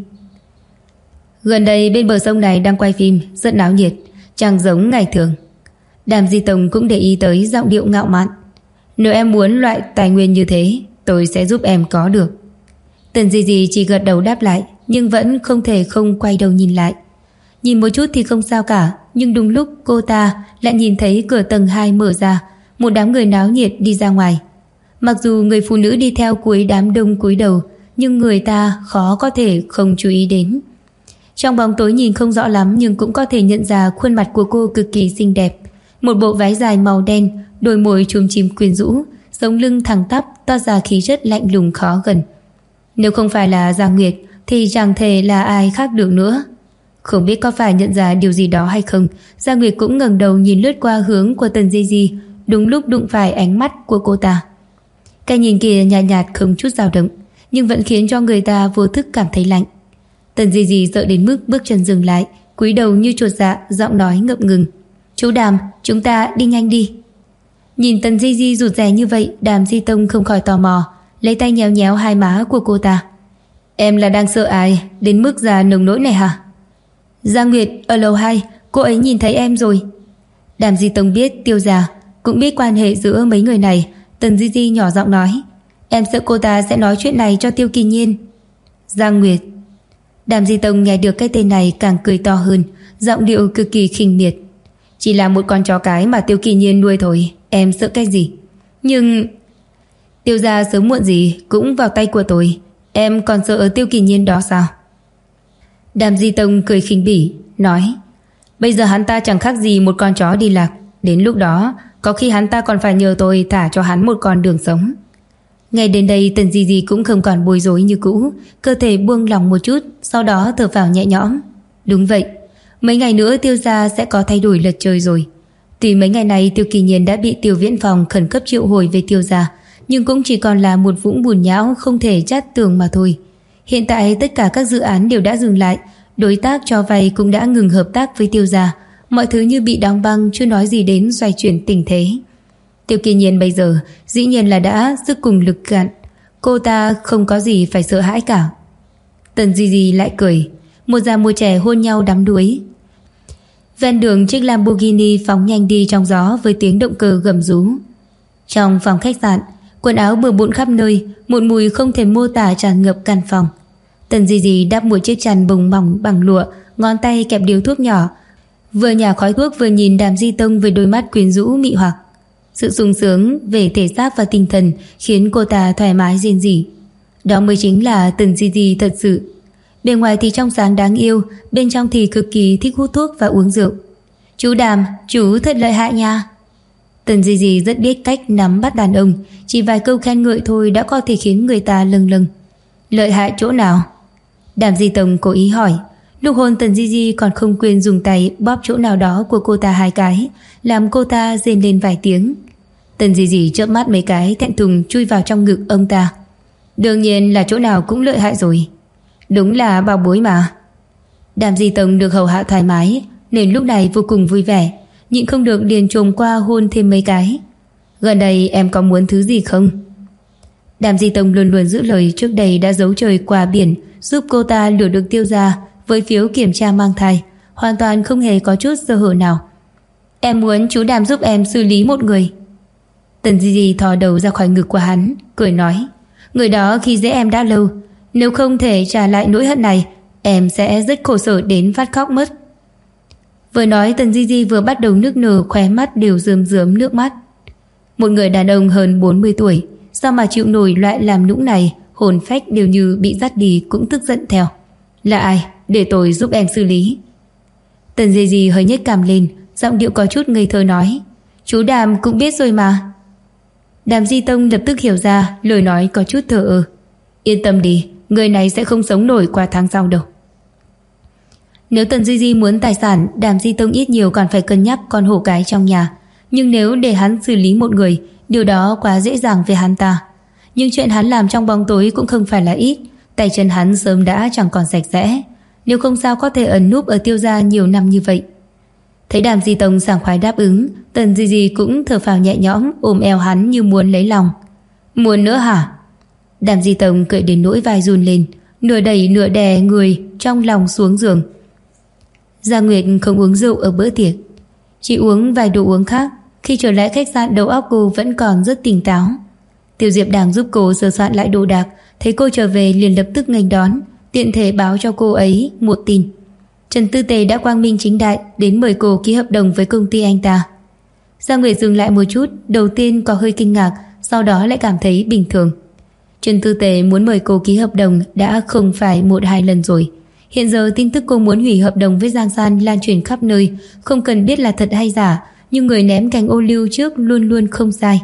Gần đây bên bờ sông này đang quay phim, rất náo nhiệt, chẳng giống ngày thường. Đàm Di Tông cũng để ý tới giọng điệu ngạo mạn. Nếu em muốn loại tài nguyên như thế, tôi sẽ giúp em có được. Tần Di Di chỉ gật đầu đáp lại, nhưng vẫn không thể không quay đầu nhìn lại. Nhìn một chút thì không sao cả, nhưng đúng lúc cô ta lại nhìn thấy cửa tầng 2 mở ra, một đám người náo nhiệt đi ra ngoài. Mặc dù người phụ nữ đi theo cuối đám đông cúi đầu, nhưng người ta khó có thể không chú ý đến. Trong bóng tối nhìn không rõ lắm, nhưng cũng có thể nhận ra khuôn mặt của cô cực kỳ xinh đẹp. Một bộ váy dài màu đen, đôi môi chùm chìm quyến rũ, sống lưng thẳng tắp, toát ra khí chất lạnh lùng khó gần. Nếu không phải là Giang Nguyệt thì chẳng thể là ai khác được nữa. Không biết có phải nhận ra điều gì đó hay không, Giang Nguyệt cũng ngẩng đầu nhìn lướt qua hướng của Tần Di Di, đúng lúc đụng phải ánh mắt của cô ta. Cái nhìn kia nhạt nhạt không chút dao động, nhưng vẫn khiến cho người ta vô thức cảm thấy lạnh. Tần Di Di sợ đến mức bước chân dừng lại, cúi đầu như chuột dạ, giọng nói ngập ngừng. Chú Đàm, chúng ta đi nhanh đi. Nhìn Tần Di Di rụt rè như vậy, Đàm Di Tông không khỏi tò mò, lấy tay nhéo nhéo hai má của cô ta. Em là đang sợ ai đến mức già nồng nỗi này hả? Giang Nguyệt ở lầu 2, cô ấy nhìn thấy em rồi. Đàm Di Tông biết Tiêu gia, cũng biết quan hệ giữa mấy người này. Tần Di Di nhỏ giọng nói, em sợ cô ta sẽ nói chuyện này cho Tiêu Kỳ Nhiên. Giang Nguyệt. Đàm Di Tông nghe được cái tên này càng cười to hơn, giọng điệu cực kỳ khinh miệt. Chỉ là một con chó cái mà Tiêu Kỳ Nhiên nuôi thôi, em sợ cái gì? Nhưng Tiêu gia sớm muộn gì cũng vào tay của tôi, em còn sợ Tiêu Kỳ Nhiên đó sao? Đàm Di Tông cười khinh bỉ, nói, bây giờ hắn ta chẳng khác gì một con chó đi lạc, đến lúc đó có khi hắn ta còn phải nhờ tôi thả cho hắn một con đường sống. Ngay đến đây Tần Di Di cũng không còn bối rối như cũ, cơ thể buông lỏng một chút, sau đó thở phào nhẹ nhõm. Đúng vậy, mấy ngày nữa Tiêu gia sẽ có thay đổi lật trời rồi. Tuy mấy ngày này Tiêu Kỳ Nhiên đã bị Tiêu Viễn Phòng khẩn cấp triệu hồi về Tiêu gia, nhưng cũng chỉ còn là một vũng bùn nhão không thể chát tường mà thôi. Hiện tại tất cả các dự án đều đã dừng lại, đối tác cho vay cũng đã ngừng hợp tác với Tiêu gia, mọi thứ như bị đóng băng, chưa nói gì đến xoay chuyển tình thế. Tiêu Kỳ Nhiên bây giờ dĩ nhiên là đã sức cùng lực cạn, cô ta không có gì phải sợ hãi cả. Tần Di Di lại cười, một già một trẻ hôn nhau đắm đuối. Ven đường chiếc Lamborghini phóng nhanh đi trong gió với tiếng động cơ gầm rú. Trong phòng khách sạn, quần áo bừa bộn khắp nơi, một mùi không thể mô tả tràn ngập căn phòng. Tần Di Di đắp một chiếc chăn bông mỏng bằng lụa, ngón tay kẹp điếu thuốc nhỏ, vừa nhả khói thuốc vừa nhìn Đàm Di Tông với đôi mắt quyến rũ mị hoặc. Sự sung sướng về thể xác và tinh thần khiến cô ta thoải mái rên rỉ. Đó mới chính là Tần Di Di thật sự. Bên ngoài thì trong sáng đáng yêu, bên trong thì cực kỳ thích hút thuốc và uống rượu. Chú Đàm, chú thật lợi hại nha. Tần Di Di rất biết cách nắm bắt đàn ông, chỉ vài câu khen ngợi thôi đã có thể khiến người ta lâng lâng. Lợi hại chỗ nào? Đàm Di Tông cố ý hỏi. Lúc hôn Tần Di Di còn không quên dùng tay bóp chỗ nào đó của cô ta hai cái, làm cô ta rên lên vài tiếng. Tần Di Di chớp mắt mấy cái, thẹn thùng chui vào trong ngực ông ta. Đương nhiên là chỗ nào cũng lợi hại rồi. Đúng là bảo bối mà. Đàm Di Tông được hầu hạ thoải mái nên lúc này vô cùng vui vẻ, nhịn không được liền trồm qua hôn thêm mấy cái. Gần đây em có muốn thứ gì không? Đàm Di Tông luôn luôn giữ lời, trước đây đã giấu trời qua biển giúp cô ta lừa được Tiêu gia với phiếu kiểm tra mang thai, hoàn toàn không hề có chút sơ hở nào. Em muốn chú Đàm giúp em xử lý một người. Tần Di Di thò đầu ra khỏi ngực của hắn, cười nói, người đó khi dễ em đã lâu, nếu không thể trả lại nỗi hận này, em sẽ rất khổ sở đến phát khóc mất. Vừa nói Tần Di Di vừa bắt đầu nức nở, khóe mắt đều rơm rớm nước mắt. Một người đàn ông hơn 40 tuổi, sao mà chịu nổi loại làm nũng này, hồn phách đều như bị dắt đi, cũng tức giận theo. Là ai? Để tôi giúp em xử lý. Tần Di Di hơi nhếch cằm lên, giọng điệu có chút ngây thơ nói, chú Đàm cũng biết rồi mà. Đàm Di Tông lập tức hiểu ra, lời nói có chút thờ ơ. Yên tâm đi, người này sẽ không sống nổi qua tháng sau đâu. Nếu Tần Di Di muốn tài sản, Đàm Di Tông ít nhiều còn phải cân nhắc con hổ cái trong nhà. Nhưng nếu để hắn xử lý một người, điều đó quá dễ dàng về hắn ta. Nhưng chuyện hắn làm trong bóng tối cũng không phải là ít, tay chân hắn sớm đã chẳng còn sạch sẽ. Nếu không sao có thể ẩn núp ở Tiêu gia nhiều năm như vậy. Thấy Đàm Di Tông sảng khoái đáp ứng, Tần Di Di cũng thở phào nhẹ nhõm, ôm eo hắn như muốn lấy lòng. Muốn nữa hả? Đàm Di Tông cười đến nỗi vai run lên, nửa đẩy nửa đè người trong lòng xuống giường. Giang Nguyệt không uống rượu ở bữa tiệc, chỉ uống vài đồ uống khác. Khi trở lại khách sạn, đầu óc cô vẫn còn rất tỉnh táo. Tiêu Diệp đang giúp cô sửa soạn lại đồ đạc, thấy cô trở về liền lập tức nghênh đón, tiện thể báo cho cô ấy một tin. Trần Tư Tề đã quang minh chính đại đến mời cô ký hợp đồng với công ty anh ta. Giang Nguyệt dừng lại một chút, đầu tiên có hơi kinh ngạc, sau đó lại cảm thấy bình thường. Trần Tư Tề muốn mời cô ký hợp đồng đã không phải 1-2 lần rồi. Hiện giờ tin tức cô muốn hủy hợp đồng với Giang San lan truyền khắp nơi, không cần biết là thật hay giả, nhưng người ném cành ô liu trước luôn luôn không sai.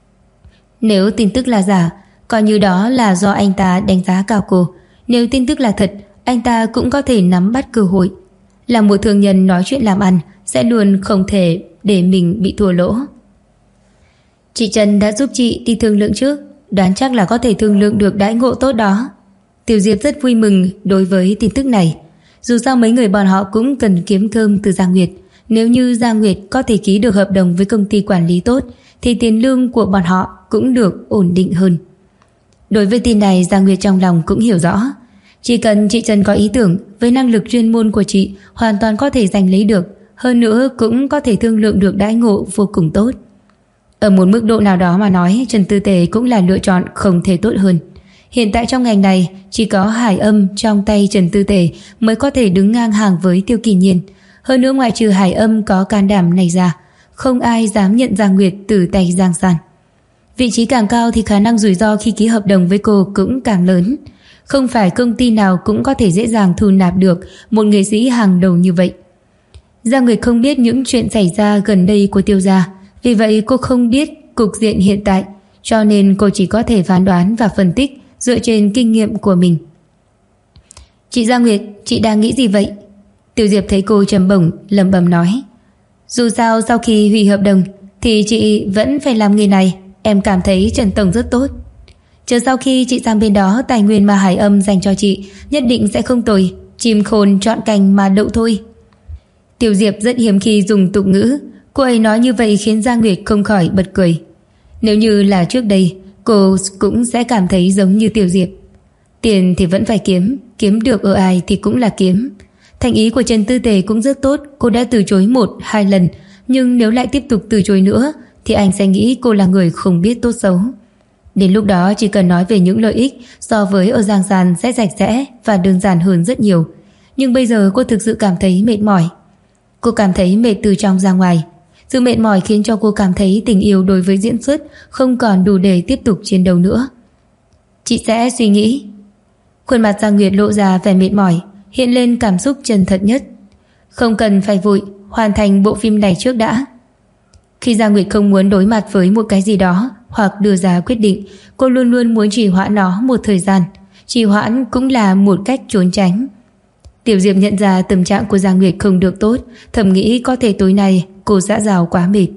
Nếu tin tức là giả, coi như đó là do anh ta đánh giá cao cô. Nếu tin tức là thật, anh ta cũng có thể nắm bắt cơ hội. Là một thương nhân nói chuyện làm ăn, sẽ luôn không thể để mình bị thua lỗ. Chị Trần đã giúp chị đi thương lượng trước, đoán chắc là có thể thương lượng được đãi ngộ tốt đó. Tiểu Diệp rất vui mừng đối với tin tức này. Dù sao mấy người bọn họ cũng cần kiếm cơm từ Giang Nguyệt. Nếu như Giang Nguyệt có thể ký được hợp đồng với công ty quản lý tốt thì tiền lương của bọn họ cũng được ổn định hơn. Đối với tin này, Giang Nguyệt trong lòng cũng hiểu rõ. Chỉ cần chị Trần có ý tưởng, với năng lực chuyên môn của chị hoàn toàn có thể giành lấy được. Hơn nữa cũng có thể thương lượng được đãi ngộ vô cùng tốt. Ở một mức độ nào đó mà nói, Trần Tư Tề cũng là lựa chọn không thể tốt hơn. Hiện tại trong ngành này, chỉ có Hải Âm trong tay Trần Tư Tề mới có thể đứng ngang hàng với Tiêu Kỳ Nhiên. Hơn nữa ngoại trừ Hải Âm có can đảm này ra, không ai dám nhận Giang Nguyệt từ tay Giang San. Vị trí càng cao thì khả năng rủi ro khi ký hợp đồng với cô cũng càng lớn. Không phải công ty nào cũng có thể dễ dàng thu nạp được một nghệ sĩ hàng đầu như vậy. Giang Nguyệt không biết những chuyện xảy ra gần đây của Tiêu gia, vì vậy cô không biết cục diện hiện tại, cho nên cô chỉ có thể phán đoán và phân tích dựa trên kinh nghiệm của mình. Chị Giang Nguyệt, chị đang nghĩ gì vậy? Tiểu Diệp thấy cô trầm bổng, lẩm bẩm nói. Dù sao sau khi hủy hợp đồng thì chị vẫn phải làm nghề này. Em cảm thấy Trần Tổng rất tốt. Chờ sau khi chị sang bên đó, tài nguyên mà Hải Âm dành cho chị nhất định sẽ không tồi. Chim khôn chọn cành mà đậu thôi. Tiểu Diệp rất hiếm khi dùng tục ngữ. Cô ấy nói như vậy khiến Giang Nguyệt không khỏi bật cười. Nếu như là trước đây, cô cũng sẽ cảm thấy giống như Tiểu Diệp. Tiền thì vẫn phải kiếm, kiếm được ở ai thì cũng là kiếm. Thành ý của Trần Tư Tề cũng rất tốt. Cô đã từ chối 1-2 lần, nhưng nếu lại tiếp tục từ chối nữa thì anh sẽ nghĩ cô là người không biết tốt xấu. Đến lúc đó chỉ cần nói về những lợi ích so với ở Giang San sẽ sạch sẽ và đơn giản hơn rất nhiều. Nhưng bây giờ cô thực sự cảm thấy mệt mỏi. Cô cảm thấy mệt từ trong ra ngoài. Sự mệt mỏi khiến cho cô cảm thấy tình yêu đối với diễn xuất không còn đủ để tiếp tục chiến đấu nữa. Chị sẽ suy nghĩ. Khuôn mặt Giang Nguyệt lộ ra vẻ mệt mỏi, hiện lên cảm xúc chân thật nhất. Không cần phải vội, hoàn thành bộ phim này trước đã. Khi Giang Nguyệt không muốn đối mặt với một cái gì đó hoặc đưa ra quyết định, cô luôn luôn muốn trì hoãn nó một thời gian. Trì hoãn cũng là một cách trốn tránh. Tiểu Diệp nhận ra tâm trạng của Giang Nguyệt không được tốt, thầm nghĩ có thể tối nay cô xã giao quá mệt.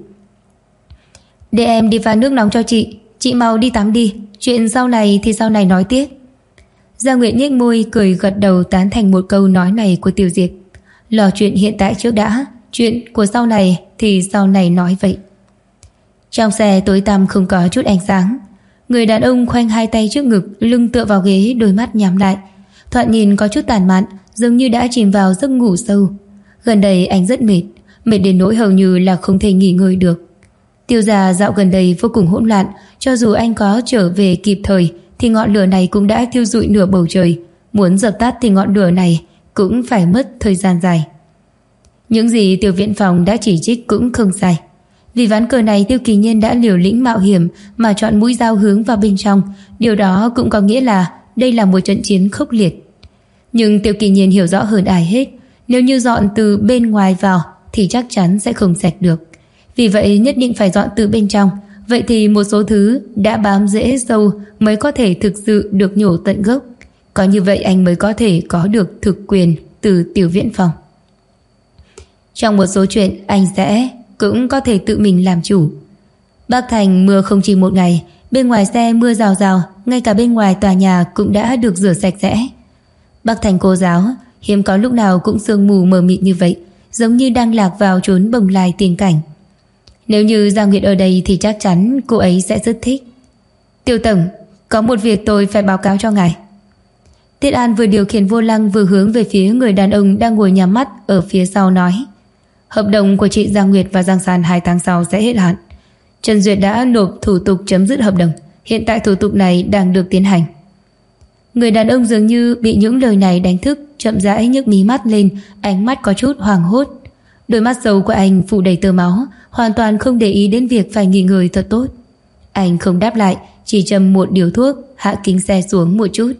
Để em đi pha nước nóng cho chị mau đi tắm đi, chuyện sau này thì sau này nói tiếp. Giang Nguyệt nhếch môi cười gật đầu tán thành một câu nói này của Tiểu Diệp. Lo chuyện hiện tại trước đã, chuyện của sau này thì sau này nói vậy. Trong xe tối tăm không có chút ánh sáng. Người đàn ông khoanh hai tay trước ngực, lưng tựa vào ghế, đôi mắt nhắm lại. Thoạt nhìn có chút tàn mạn, giống như đã chìm vào giấc ngủ sâu. Gần đây anh rất mệt, mệt đến nỗi hầu như là không thể nghỉ ngơi được. Tiêu gia dạo gần đây vô cùng hỗn loạn, cho dù anh có trở về kịp thời thì ngọn lửa này cũng đã thiêu rụi nửa bầu trời. Muốn dập tắt thì ngọn lửa này cũng phải mất thời gian dài. Những gì Tiêu Viễn Phòng đã chỉ trích cũng không sai. Vì ván cờ này Tiêu Kỳ Nhiên đã liều lĩnh mạo hiểm mà chọn mũi dao hướng vào bên trong. Điều đó cũng có nghĩa là đây là một trận chiến khốc liệt. Nhưng Tiêu Kỳ Nhiên hiểu rõ hơn ai hết, nếu như dọn từ bên ngoài vào thì chắc chắn sẽ không sạch được. Vì vậy nhất định phải dọn từ bên trong. Vậy thì một số thứ đã bám rễ sâu mới có thể thực sự được nhổ tận gốc. Có như vậy anh mới có thể có được thực quyền từ Tiêu Viễn Phòng. Trong một số chuyện anh sẽ cũng có thể tự mình làm chủ. Bắc Thành mưa không chỉ một ngày, bên ngoài xe mưa rào rào, ngay cả bên ngoài tòa nhà cũng đã được rửa sạch sẽ. Bắc Thành cô giáo hiếm có lúc nào cũng sương mù mờ mịt như vậy, giống như đang lạc vào chốn bồng lai tiên cảnh. Nếu như Giang Nguyệt ở đây thì chắc chắn cô ấy sẽ rất thích. Tiêu tổng, có một việc tôi phải báo cáo cho ngài. Tiết An vừa điều khiển vô lăng vừa hướng về phía người đàn ông đang ngồi nhắm mắt ở phía sau nói. Hợp đồng của chị Giang Nguyệt và Giang San 2 tháng sau sẽ hết hạn. Trần Duyệt đã nộp thủ tục chấm dứt hợp đồng. Hiện tại thủ tục này đang được tiến hành. Người đàn ông dường như bị những lời này đánh thức, chậm rãi nhấc mí mắt lên, ánh mắt có chút hoảng hốt. Đôi mắt sâu của anh phủ đầy tơ máu, hoàn toàn không để ý đến việc phải nghỉ ngơi thật tốt. Anh không đáp lại, chỉ châm một điếu thuốc, hạ kính xe xuống một chút.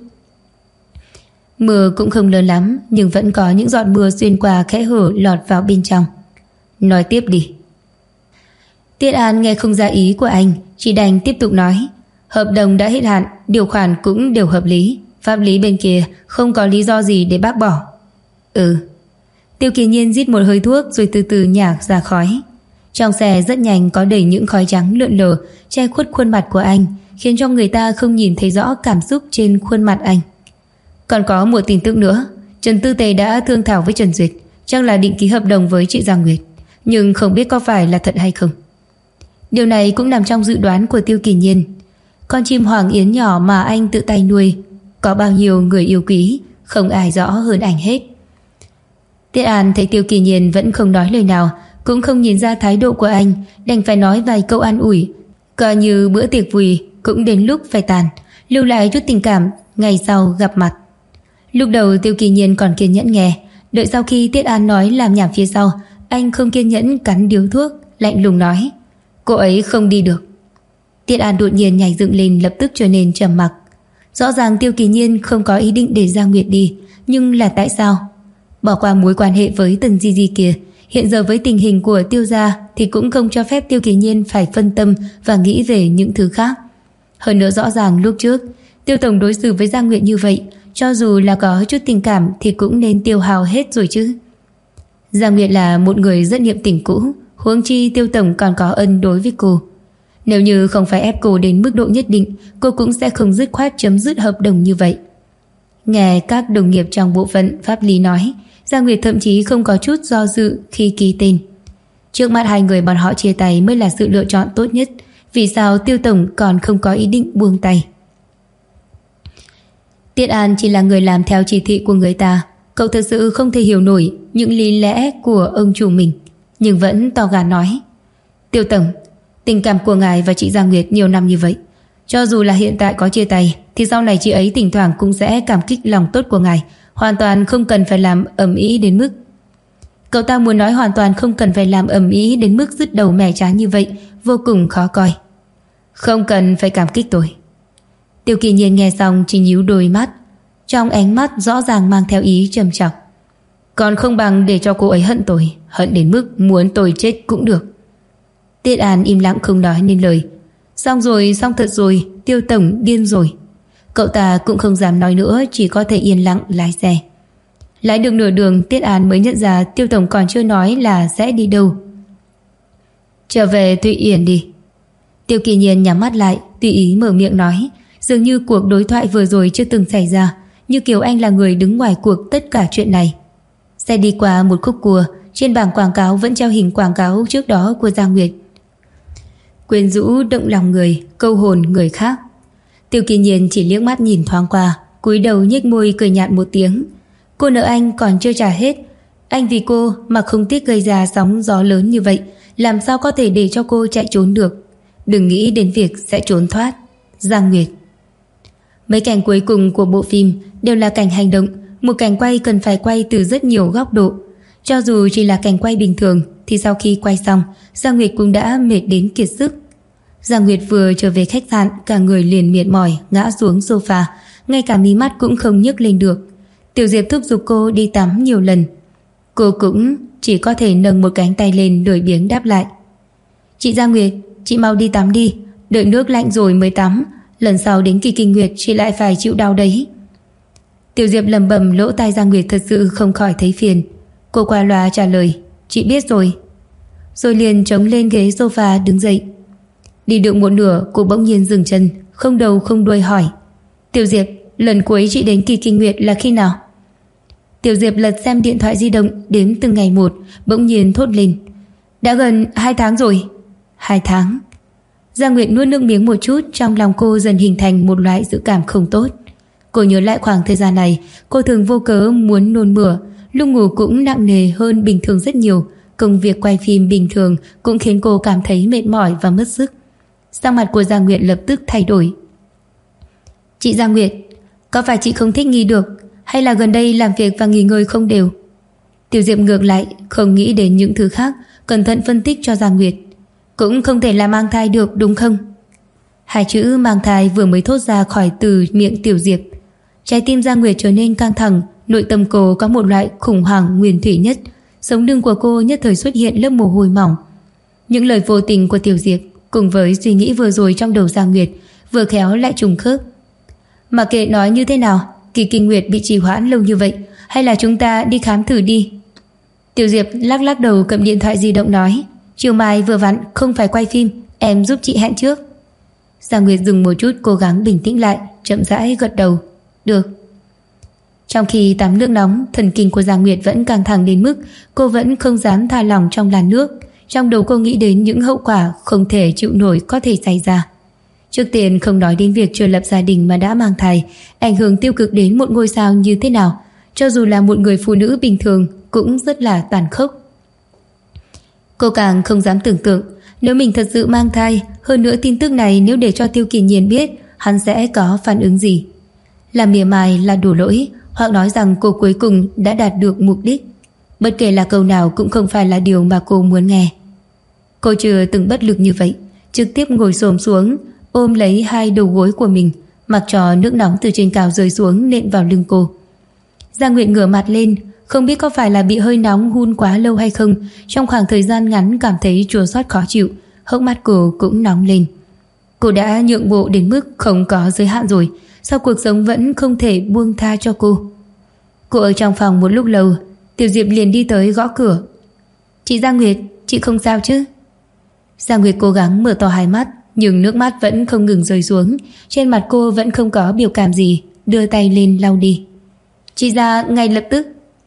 Mưa cũng không lớn lắm, nhưng vẫn có những giọt mưa xuyên qua kẽ hở lọt vào bên trong. Nói tiếp đi. Tiết An nghe không ra ý của anh, chỉ đành tiếp tục nói. Hợp đồng đã hết hạn, điều khoản cũng đều hợp lý, pháp lý bên kia không có lý do gì để bác bỏ. Tiêu Kỳ Nhiên rít một hơi thuốc rồi từ từ nhả ra khói. Trong xe rất nhanh có đầy những khói trắng lượn lờ che khuất khuôn mặt của anh, khiến cho người ta không nhìn thấy rõ cảm xúc trên khuôn mặt anh. Còn có một tin tức nữa, Trần Tư Tề đã thương thảo với Trần Duyệt, chắc là định ký hợp đồng với chị Giang Nguyệt, nhưng không biết có phải là thật hay không. Điều này cũng nằm trong dự đoán của Tiêu Kỳ Nhiên. Con chim hoàng yến nhỏ mà anh tự tay nuôi, có bao nhiêu người yêu quý, không ai rõ hơn anh hết. Tiết An thấy Tiêu Kỳ Nhiên vẫn không nói lời nào, cũng không nhìn ra thái độ của anh, đành phải nói vài câu an ủi, coi như bữa tiệc vui cũng đến lúc phải tàn, lưu lại chút tình cảm ngày sau gặp mặt. Lúc đầu Tiêu Kỳ Nhiên còn kiên nhẫn nghe, đợi sau khi Tiết An nói làm nhảm phía sau, anh không kiên nhẫn cắn điếu thuốc, lạnh lùng nói: "Cô ấy không đi được." Tiết An đột nhiên nhảy dựng lên, lập tức trở nên trầm mặc. Rõ ràng Tiêu Kỳ Nhiên không có ý định để Giang Nguyệt đi, nhưng là tại sao? Bỏ qua mối quan hệ với Tần Di Di kia, hiện giờ với tình hình của Tiêu gia thì cũng không cho phép Tiêu Kỳ Nhiên phải phân tâm và nghĩ về những thứ khác. Hơn nữa rõ ràng lúc trước Tiêu tổng đối xử với Giang Nguyệt như vậy, cho dù là có chút tình cảm thì cũng nên tiêu hao hết rồi chứ. Giang Nguyệt là một người rất niệm tình cũ, huống chi Tiêu tổng còn có ân đối với cô. Nếu như không phải ép cô đến mức độ nhất định, cô cũng sẽ không dứt khoát chấm dứt hợp đồng như vậy. Nghe các đồng nghiệp trong bộ phận pháp lý nói, Giang Nguyệt thậm chí không có chút do dự khi ký tên. Trước mắt hai người bọn họ chia tay mới là sự lựa chọn tốt nhất. Vì sao Tiêu tổng còn không có ý định buông tay? Tiết An chỉ là người làm theo chỉ thị của người ta, cậu thật sự không thể hiểu nổi những lý lẽ của ông chủ mình, nhưng vẫn to gan nói: "Tiêu tổng, tình cảm của ngài và chị Giang Nguyệt nhiều năm như vậy, cho dù là hiện tại có chia tay thì sau này chị ấy thỉnh thoảng cũng sẽ cảm kích lòng tốt của ngài, hoàn toàn không cần phải làm ầm ĩ đến mức..." Cậu ta muốn nói hoàn toàn không cần phải làm ầm ĩ đến mức dứt đầu mẻ trán như vậy, vô cùng khó coi. "Không cần phải cảm kích tôi." Tiêu Kỳ Nhiên nghe xong chỉ nhíu đôi mắt, trong ánh mắt rõ ràng mang theo ý trầm trọng. "Còn không bằng để cho cô ấy hận tôi, hận đến mức muốn tôi chết cũng được." Tiết An im lặng không nói nên lời. Xong rồi, xong thật rồi, Tiêu tổng điên rồi. Cậu ta cũng không dám nói nữa, chỉ có thể yên lặng lái xe. Lái được nửa đường, Tiết An mới nhận ra Tiêu tổng còn chưa nói là sẽ đi đâu. "Trở về Thụy Yển đi." Tiêu Kỳ Nhiên nhắm mắt lại, tùy ý mở miệng nói, dường như cuộc đối thoại vừa rồi chưa từng xảy ra, như kiểu anh là người đứng ngoài cuộc tất cả chuyện này. Xe đi qua một khúc cua, trên bảng quảng cáo vẫn treo hình quảng cáo trước đó của Giang Nguyệt. "Quyến rũ động lòng người, câu hồn người khác." Tiêu Kỳ Nhiên chỉ liếc mắt nhìn thoáng qua, cúi đầu nhếch môi cười nhạt một tiếng. Cô nợ anh còn chưa trả hết, anh vì cô mà không tiếc gây ra sóng gió lớn như vậy, làm sao có thể để cho cô chạy trốn được. Đừng nghĩ đến việc sẽ trốn thoát. Giang Nguyệt. Mấy cảnh cuối cùng của bộ phim đều là cảnh hành động, một cảnh quay cần phải quay từ rất nhiều góc độ. Cho dù chỉ là cảnh quay bình thường thì sau khi quay xong, Giang Nguyệt cũng đã mệt đến kiệt sức. Giang Nguyệt vừa trở về khách sạn, cả người liền mệt mỏi ngã xuống sofa, ngay cả mí mắt cũng không nhấc lên được. Tiểu Diệp thúc giục cô đi tắm nhiều lần, cô cũng chỉ có thể nâng một cánh tay lên lười biếng đáp lại: "Chị Giang Nguyệt, chị mau đi tắm đi, đợi nước lạnh rồi mới tắm, lần sau đến kỳ kinh nguyệt chị lại phải chịu đau đấy." Tiểu Diệp lầm bầm, lỗ tai Giang Nguyệt thật sự không khỏi thấy phiền. Cô qua loa trả lời: "Chị biết rồi." Rồi liền chống lên ghế sofa đứng dậy. Đi được một nửa, cô bỗng nhiên dừng chân, không đầu không đuôi hỏi: "Tiểu Diệp, lần cuối chị đến kỳ kinh nguyệt là khi nào?" Tiểu Diệp lật xem điện thoại di động, đếm từng ngày một, bỗng nhiên thốt lên: "Đã gần 2 tháng rồi." 2 tháng. Giang Nguyệt nuốt nước miếng một chút, trong lòng cô dần hình thành một loại dự cảm không tốt. Cô nhớ lại khoảng thời gian này, cô thường vô cớ muốn nôn mửa, lúc ngủ cũng nặng nề hơn bình thường rất nhiều. Công việc quay phim bình thường cũng khiến cô cảm thấy mệt mỏi và mất sức. Sắc mặt của Giang Nguyệt lập tức thay đổi. "Chị Giang Nguyệt, có phải chị không thích nghi được, hay là gần đây làm việc và nghỉ ngơi không đều?" Tiểu Diệp ngược lại, không nghĩ đến những thứ khác, cẩn thận phân tích cho Giang Nguyệt. "Cũng không thể là mang thai được đúng không?" Hai chữ mang thai vừa mới thốt ra khỏi từ miệng Tiểu Diệp, trái tim Giang Nguyệt trở nên căng thẳng, nội tâm cô có một loại khủng hoảng nguyên thủy nhất, sống lưng của cô nhất thời xuất hiện lớp mồ hôi mỏng. Những lời vô tình của Tiểu Diệp cùng với suy nghĩ vừa rồi trong đầu Giang Nguyệt vừa khéo lại trùng khớp. Mặc kệ nói như thế nào, kỳ kinh nguyệt bị trì hoãn lâu như vậy, hay là chúng ta đi khám thử đi. Tiểu Diệp lắc lắc đầu, cầm điện thoại di động nói: Chiều mai vừa vặn không phải quay phim, em giúp chị hẹn trước. Giang Nguyệt dừng một chút cố gắng bình tĩnh lại, chậm rãi gật đầu. Được. Trong khi tắm nước nóng, thần kinh của Giang Nguyệt vẫn căng thẳng đến mức cô vẫn không dám thả lỏng trong làn nước. Trong đầu cô nghĩ đến những hậu quả không thể chịu nổi có thể xảy ra. Trước tiên không nói đến việc chưa lập gia đình mà đã mang thai, ảnh hưởng tiêu cực đến một ngôi sao như thế nào, cho dù là một người phụ nữ bình thường cũng rất là tàn khốc. Cô càng không dám tưởng tượng nếu mình thật sự mang thai, hơn nữa tin tức này nếu để cho Tiêu Kỳ Nhiên biết, hắn sẽ có phản ứng gì. Là mỉa mai, là đổ lỗi, hoặc nói rằng cô cuối cùng đã đạt được mục đích. Bất kể là câu nào cũng không phải là điều mà cô muốn nghe. Cô chưa từng bất lực như vậy, trực tiếp ngồi xổm xuống, ôm lấy hai đầu gối của mình, mặc cho nước nóng từ trên cao rơi xuống nện vào lưng cô. Giang Nguyệt ngửa mặt lên, không biết có phải là bị hơi nóng hun quá lâu hay không, trong khoảng thời gian ngắn cảm thấy chua xót khó chịu, hốc mắt cô cũng nóng lên. Cô đã nhượng bộ đến mức không có giới hạn rồi, sao cuộc sống vẫn không thể buông tha cho cô. Cô ở trong phòng một lúc lâu, Tiểu Diệp liền đi tới gõ cửa. Chị Giang Nguyệt, chị không sao chứ? Giang Nguyệt cố gắng mở to hai mắt, nhưng nước mắt vẫn không ngừng rơi xuống, trên mặt cô vẫn không có biểu cảm gì, đưa tay lên lau đi. Chị ra ngay lập tức.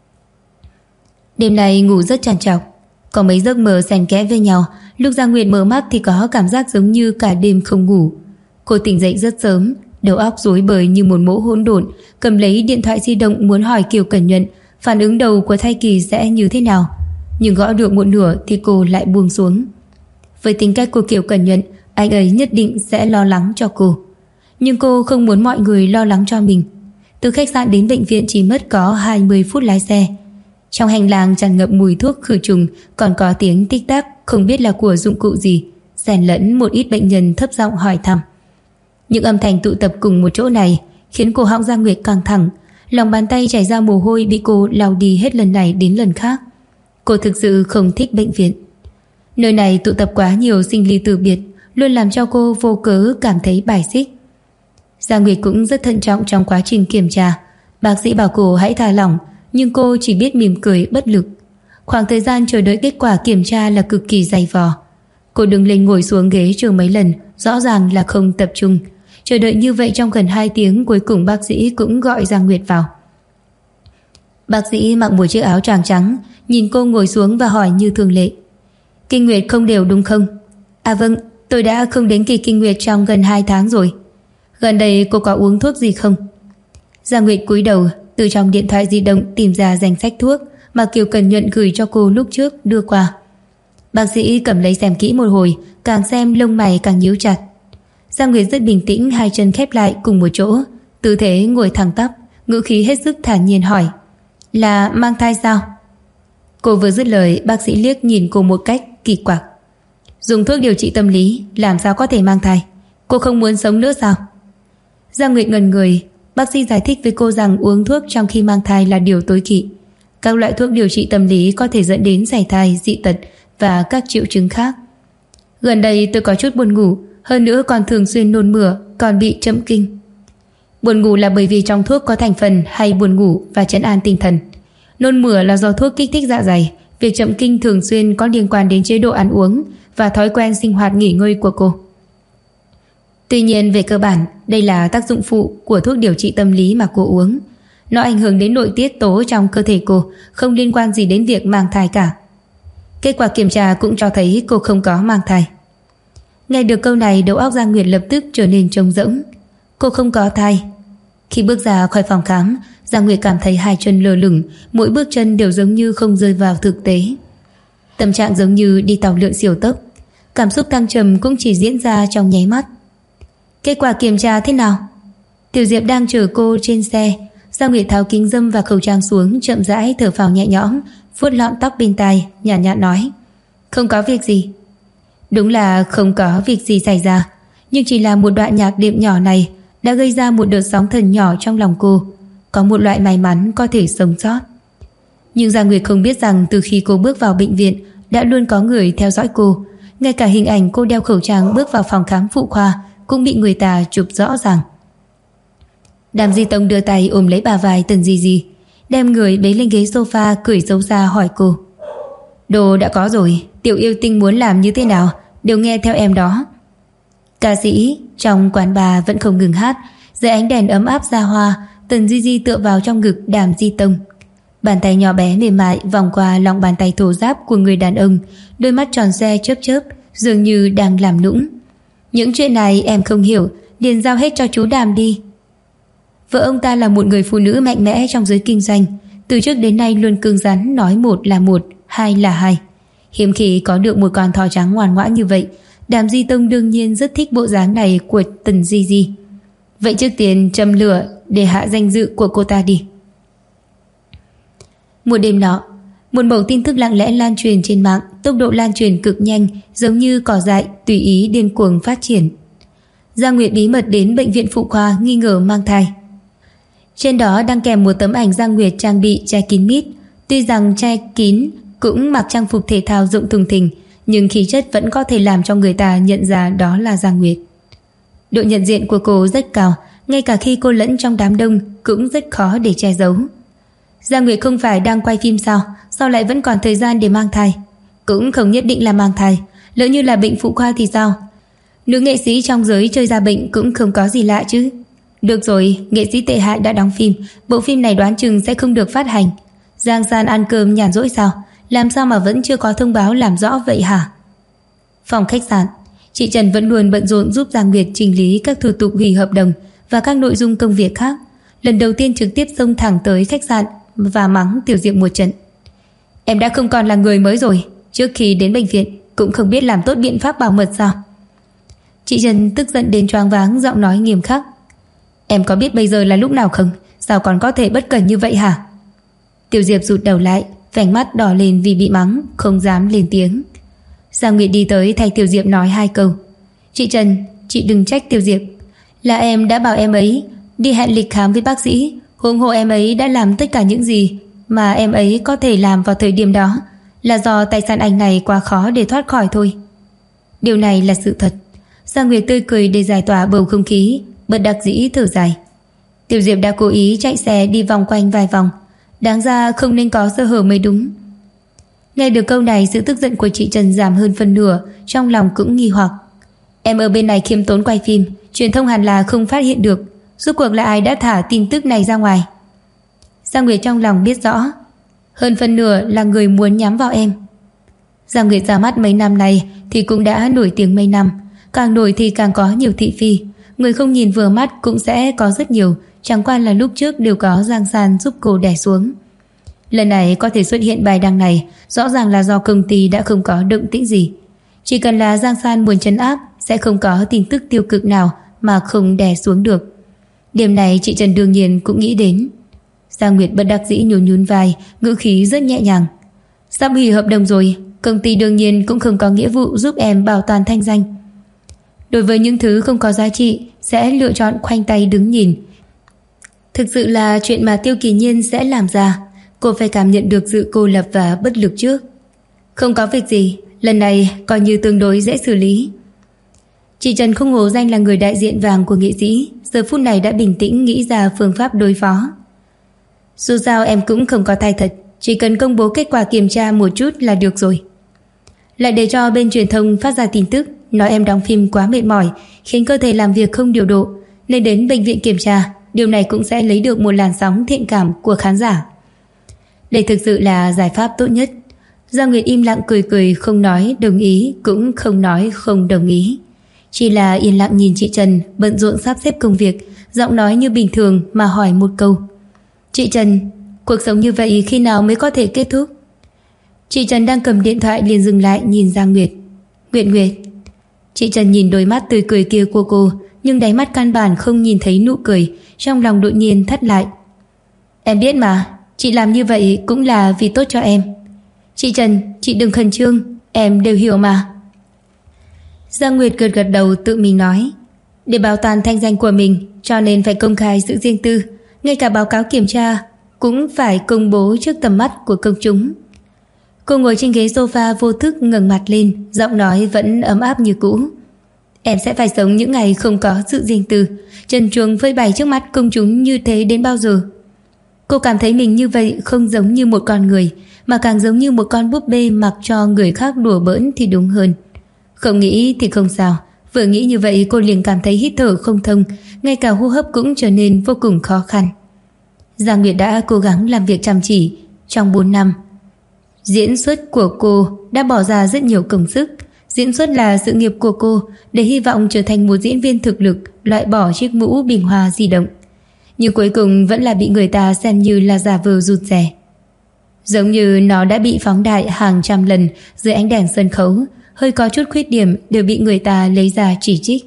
Đêm nay ngủ rất trằn trọc, có mấy giấc mơ xen kẽ với nhau. Lúc Giang Nguyệt mở mắt thì có cảm giác giống như cả đêm không ngủ. Cô tỉnh dậy rất sớm, đầu óc rối bời như một mẫu hỗn độn, cầm lấy điện thoại di động muốn hỏi Kiều Cẩn Nhuận phản ứng đầu của thai kỳ sẽ như thế nào, nhưng gõ được một nửa thì cô lại buông xuống. Với tính cách của Kiều Cẩn Nhuận, anh ấy nhất định sẽ lo lắng cho cô, nhưng cô không muốn mọi người lo lắng cho mình. Từ khách sạn đến bệnh viện chỉ mất có 20 phút lái xe. Trong hành lang tràn ngập mùi thuốc khử trùng, còn có tiếng tích tắc không biết là của dụng cụ gì, xen lẫn một ít bệnh nhân thấp giọng hỏi thăm. Những âm thanh tụ tập cùng một chỗ này khiến cổ họng Giang Nguyệt căng thẳng, lòng bàn tay chảy ra mồ hôi bị cô lau đi hết lần này đến lần khác. Cô thực sự không thích bệnh viện. Nơi này tụ tập quá nhiều sinh ly từ biệt, luôn làm cho cô vô cớ cảm thấy bài xích. Giang Nguyệt cũng rất thận trọng trong quá trình kiểm tra. Bác sĩ bảo cô hãy thả lỏng, nhưng cô chỉ biết mỉm cười bất lực. Khoảng thời gian chờ đợi kết quả kiểm tra là cực kỳ dày vò. Cô đứng lên ngồi xuống ghế trường mấy lần, rõ ràng là không tập trung. Chờ đợi như vậy trong gần 2 tiếng, cuối cùng bác sĩ cũng gọi Giang Nguyệt vào. Bác sĩ mặc một chiếc áo choàng trắng, nhìn cô ngồi xuống và hỏi như thường lệ. Kinh nguyệt không đều đúng không? À vâng, tôi đã không đến kỳ kinh nguyệt trong gần 2 tháng rồi. Gần đây cô có uống thuốc gì không? Giang Nguyệt cúi đầu, từ trong điện thoại di động tìm ra danh sách thuốc mà Kiều Cẩn Nhuận gửi cho cô lúc trước đưa qua. Bác sĩ cầm lấy xem kỹ một hồi, càng xem lông mày càng nhíu chặt. Giang Nguyệt rất bình tĩnh, hai chân khép lại cùng một chỗ, tư thế ngồi thẳng tắp, ngữ khí hết sức thản nhiên hỏi. Là mang thai sao? Cô vừa dứt lời, bác sĩ liếc nhìn cô một cách kỳ quặc. Dùng thuốc điều trị tâm lý làm sao có thể mang thai? Cô không muốn sống nữa sao? Giang Nguyệt ngẩn người. Bác sĩ giải thích với cô rằng uống thuốc trong khi mang thai là điều tối kỵ. Các loại thuốc điều trị tâm lý có thể dẫn đến sảy thai, dị tật và các triệu chứng khác. Gần đây tôi có chút buồn ngủ, hơn nữa còn thường xuyên nôn mửa, còn bị chậm kinh. Buồn ngủ là bởi vì trong thuốc có thành phần hay buồn ngủ và trấn an tinh thần. Nôn mửa là do thuốc kích thích dạ dày. Việc chậm kinh thường xuyên có liên quan đến chế độ ăn uống và thói quen sinh hoạt nghỉ ngơi của cô. Tuy nhiên về cơ bản, đây là tác dụng phụ của thuốc điều trị tâm lý mà cô uống. Nó ảnh hưởng đến nội tiết tố trong cơ thể cô, không liên quan gì đến việc mang thai cả. Kết quả kiểm tra cũng cho thấy cô không có mang thai. Nghe được câu này, đầu óc Giang Nguyệt lập tức trở nên trống rỗng. Cô không có thai. Khi bước ra khỏi phòng khám, Giang Nguyệt cảm thấy hai chân lơ lửng, mỗi bước chân đều giống như không rơi vào thực tế. Tâm trạng giống như đi tàu lượn siêu tốc, cảm xúc thăng trầm cũng chỉ diễn ra trong nháy mắt. Kết quả kiểm tra thế nào? Tiểu Diệp đang chờ cô trên xe. Giang Nguyệt tháo kính râm và khẩu trang xuống, chậm rãi thở phào nhẹ nhõm, vuốt lọn tóc bên tai, nhàn nhạt nói. Không có việc gì. Đúng là không có việc gì xảy ra, nhưng chỉ là một đoạn nhạc đệm nhỏ này đã gây ra một đợt sóng thần nhỏ trong lòng cô. Có một loại may mắn có thể sống sót. Nhưng Giang Nguyệt không biết rằng từ khi cô bước vào bệnh viện đã luôn có người theo dõi cô. Ngay cả hình ảnh cô đeo khẩu trang bước vào phòng khám phụ khoa cũng bị người ta chụp rõ ràng. Đàm Di Tông đưa tay ôm lấy bả vai Tần Di Di, đem người bế lên ghế sofa, cười xấu xa hỏi cô. Đồ đã có rồi, Tiểu yêu tinh muốn làm như thế nào đều nghe theo em đó. Ca sĩ trong quán bar vẫn không ngừng hát. Dưới ánh đèn ấm áp ra hoa, Tần Di Di tựa vào trong ngực Đàm Di Tông. Bàn tay nhỏ bé mềm mại vòng qua lòng bàn tay thô ráp của người đàn ông, đôi mắt tròn xe chớp chớp, dường như đang làm nũng. Những chuyện này em không hiểu, liền giao hết cho chú Đàm đi. Vợ ông ta là một người phụ nữ mạnh mẽ trong giới kinh doanh, từ trước đến nay luôn cứng rắn nói một là một, hai là hai. Hiếm khi có được một con thỏ trắng ngoan ngoãn như vậy, Đàm Di Tông đương nhiên rất thích bộ dáng này của Tần Di Di. Vậy trước tiên châm lửa để hạ danh dự của cô ta đi. Một đêm nọ, một mẩu tin tức lặng lẽ lan truyền trên mạng, tốc độ lan truyền cực nhanh, giống như cỏ dại tùy ý điên cuồng phát triển. Giang Nguyệt bí mật đến bệnh viện phụ khoa nghi ngờ mang thai. Trên đó đăng kèm một tấm ảnh Giang Nguyệt trang bị che kín mít. Tuy rằng che kín cũng mặc trang phục thể thao rộng thùng thình, nhưng khí chất vẫn có thể làm cho người ta nhận ra đó là Giang Nguyệt. Độ nhận diện của cô rất cao, ngay cả khi cô lẫn trong đám đông cũng rất khó để che giấu. Giang Nguyệt không phải đang quay phim sao lại vẫn còn thời gian để mang thai? Cũng không nhất định là mang thai, lỡ như là bệnh phụ khoa thì sao? Nữ nghệ sĩ trong giới chơi ra bệnh cũng không có gì lạ chứ. Được rồi, nghệ sĩ tệ hại đã đóng phim, bộ phim này đoán chừng sẽ không được phát hành. Giang San ăn cơm nhàn rỗi sao? Làm sao mà vẫn chưa có thông báo làm rõ vậy hả? Phòng khách sạn, chị Trần vẫn luôn bận rộn giúp Giang Nguyệt chỉnh lý các thủ tục hủy hợp đồng và các nội dung công việc khác. Lần đầu tiên trực tiếp xông thẳng tới khách sạn và mắng Tiểu Diệp một trận. Em đã không còn là người mới rồi, trước khi đến bệnh viện cũng không biết làm tốt biện pháp bảo mật sao? Chị Trần tức giận đến choáng váng, giọng nói nghiêm khắc. Em có biết bây giờ là lúc nào không? Sao còn có thể bất cẩn như vậy hả? Tiểu Diệp rụt đầu lại, vành mắt đỏ lên vì bị mắng, không dám lên tiếng. Giang Nguyệt đi tới thay Tiểu Diệp nói hai câu. Chị Trần, chị đừng trách Tiểu Diệp. Là em đã bảo em ấy đi hẹn lịch khám với bác sĩ, huống hồ em ấy đã làm tất cả những gì mà em ấy có thể làm vào thời điểm đó, là do tài sản anh này quá khó để thoát khỏi thôi. Điều này là sự thật. Giang Nguyệt tươi cười để giải tỏa bầu không khí, bất đắc dĩ thở dài. Tiểu Diệp đã cố ý chạy xe đi vòng quanh vài vòng, đáng ra không nên có sơ hở mới đúng. Nghe được câu này, sự tức giận của chị Trần giảm hơn phân nửa, trong lòng cũng nghi hoặc. Em ở bên này khiêm tốn quay phim, truyền thông hẳn là không phát hiện được. Rốt cuộc là ai đã thả tin tức này ra ngoài? Giang Nguyệt trong lòng biết rõ, hơn phân nửa là người muốn nhắm vào em. Giang Nguyệt ra mắt mấy năm này thì cũng đã nổi tiếng mấy năm, càng nổi thì càng có nhiều thị phi, người không nhìn vừa mắt cũng sẽ có rất nhiều, chẳng qua là lúc trước đều có Giang San giúp cô đè xuống. Lần này có thể xuất hiện bài đăng này, rõ ràng là do công ty đã không có động tĩnh gì. Chỉ cần là Giang San muốn trấn áp, sẽ không có tin tức tiêu cực nào mà không đè xuống được. Điểm này chị Trần đương nhiên cũng nghĩ đến. Giang Nguyệt bất đắc dĩ nhún nhún vai, ngữ khí rất nhẹ nhàng. Sắp hủy hợp đồng rồi, công ty đương nhiên cũng không có nghĩa vụ giúp em bảo toàn thanh danh. Đối với những thứ không có giá trị, sẽ lựa chọn khoanh tay đứng nhìn. Thực sự là chuyện mà Tiêu Kỳ Nhiên sẽ làm ra. Cô phải cảm nhận được sự cô lập và bất lực trước. Không có việc gì, lần này coi như tương đối dễ xử lý. Chị Trần không hổ danh là người đại diện vàng của nghệ sĩ, giờ phút này đã bình tĩnh nghĩ ra phương pháp đối phó. Dù sao em cũng không có thai thật, chỉ cần công bố kết quả kiểm tra một chút là được rồi. Lại để cho bên truyền thông phát ra tin tức nói em đóng phim quá mệt mỏi, khiến cơ thể làm việc không điều độ, nên đến bệnh viện kiểm tra. Điều này cũng sẽ lấy được một làn sóng thiện cảm của khán giả. Đây thực sự là giải pháp tốt nhất. Giang Nguyệt im lặng cười cười, không nói đồng ý cũng không nói không đồng ý, chỉ là yên lặng nhìn chị Trần bận rộn sắp xếp công việc, giọng nói như bình thường mà hỏi một câu. Chị Trần, cuộc sống như vậy khi nào mới có thể kết thúc? Chị Trần đang cầm điện thoại liền dừng lại nhìn Giang Nguyệt. Nguyệt. Chị Trần nhìn đôi mắt tươi cười kia của cô, nhưng đáy mắt căn bản không nhìn thấy nụ cười, trong lòng đột nhiên thắt lại. Em biết mà, chị làm như vậy cũng là vì tốt cho em. Chị Trần, chị đừng khẩn trương, em đều hiểu mà. Giang Nguyệt gật đầu tự mình nói. Để bảo toàn thanh danh của mình, cho nên phải công khai sự riêng tư, ngay cả báo cáo kiểm tra cũng phải công bố trước tầm mắt của công chúng. Cô ngồi trên ghế sofa vô thức ngẩng mặt lên, giọng nói vẫn ấm áp như cũ. Em sẽ phải sống những ngày không có sự riêng tư, trần truồng phơi bày trước mắt công chúng như thế đến bao giờ? Cô cảm thấy mình như vậy không giống như một con người, mà càng giống như một con búp bê mặc cho người khác đùa bỡn thì đúng hơn. Không nghĩ thì không sao, vừa nghĩ như vậy cô liền cảm thấy hít thở không thông, ngay cả hô hấp cũng trở nên vô cùng khó khăn. Giang Nguyệt đã cố gắng làm việc chăm chỉ trong 4 năm. Diễn xuất của cô đã bỏ ra rất nhiều công sức. Diễn xuất là sự nghiệp của cô, để hy vọng trở thành một diễn viên thực lực, loại bỏ chiếc mũ bình hoa di động. Nhưng cuối cùng vẫn là bị người ta xem như là giả vờ rụt rè. Giống như nó đã bị phóng đại hàng trăm lần dưới ánh đèn sân khấu, hơi có chút khuyết điểm đều bị người ta lấy ra chỉ trích.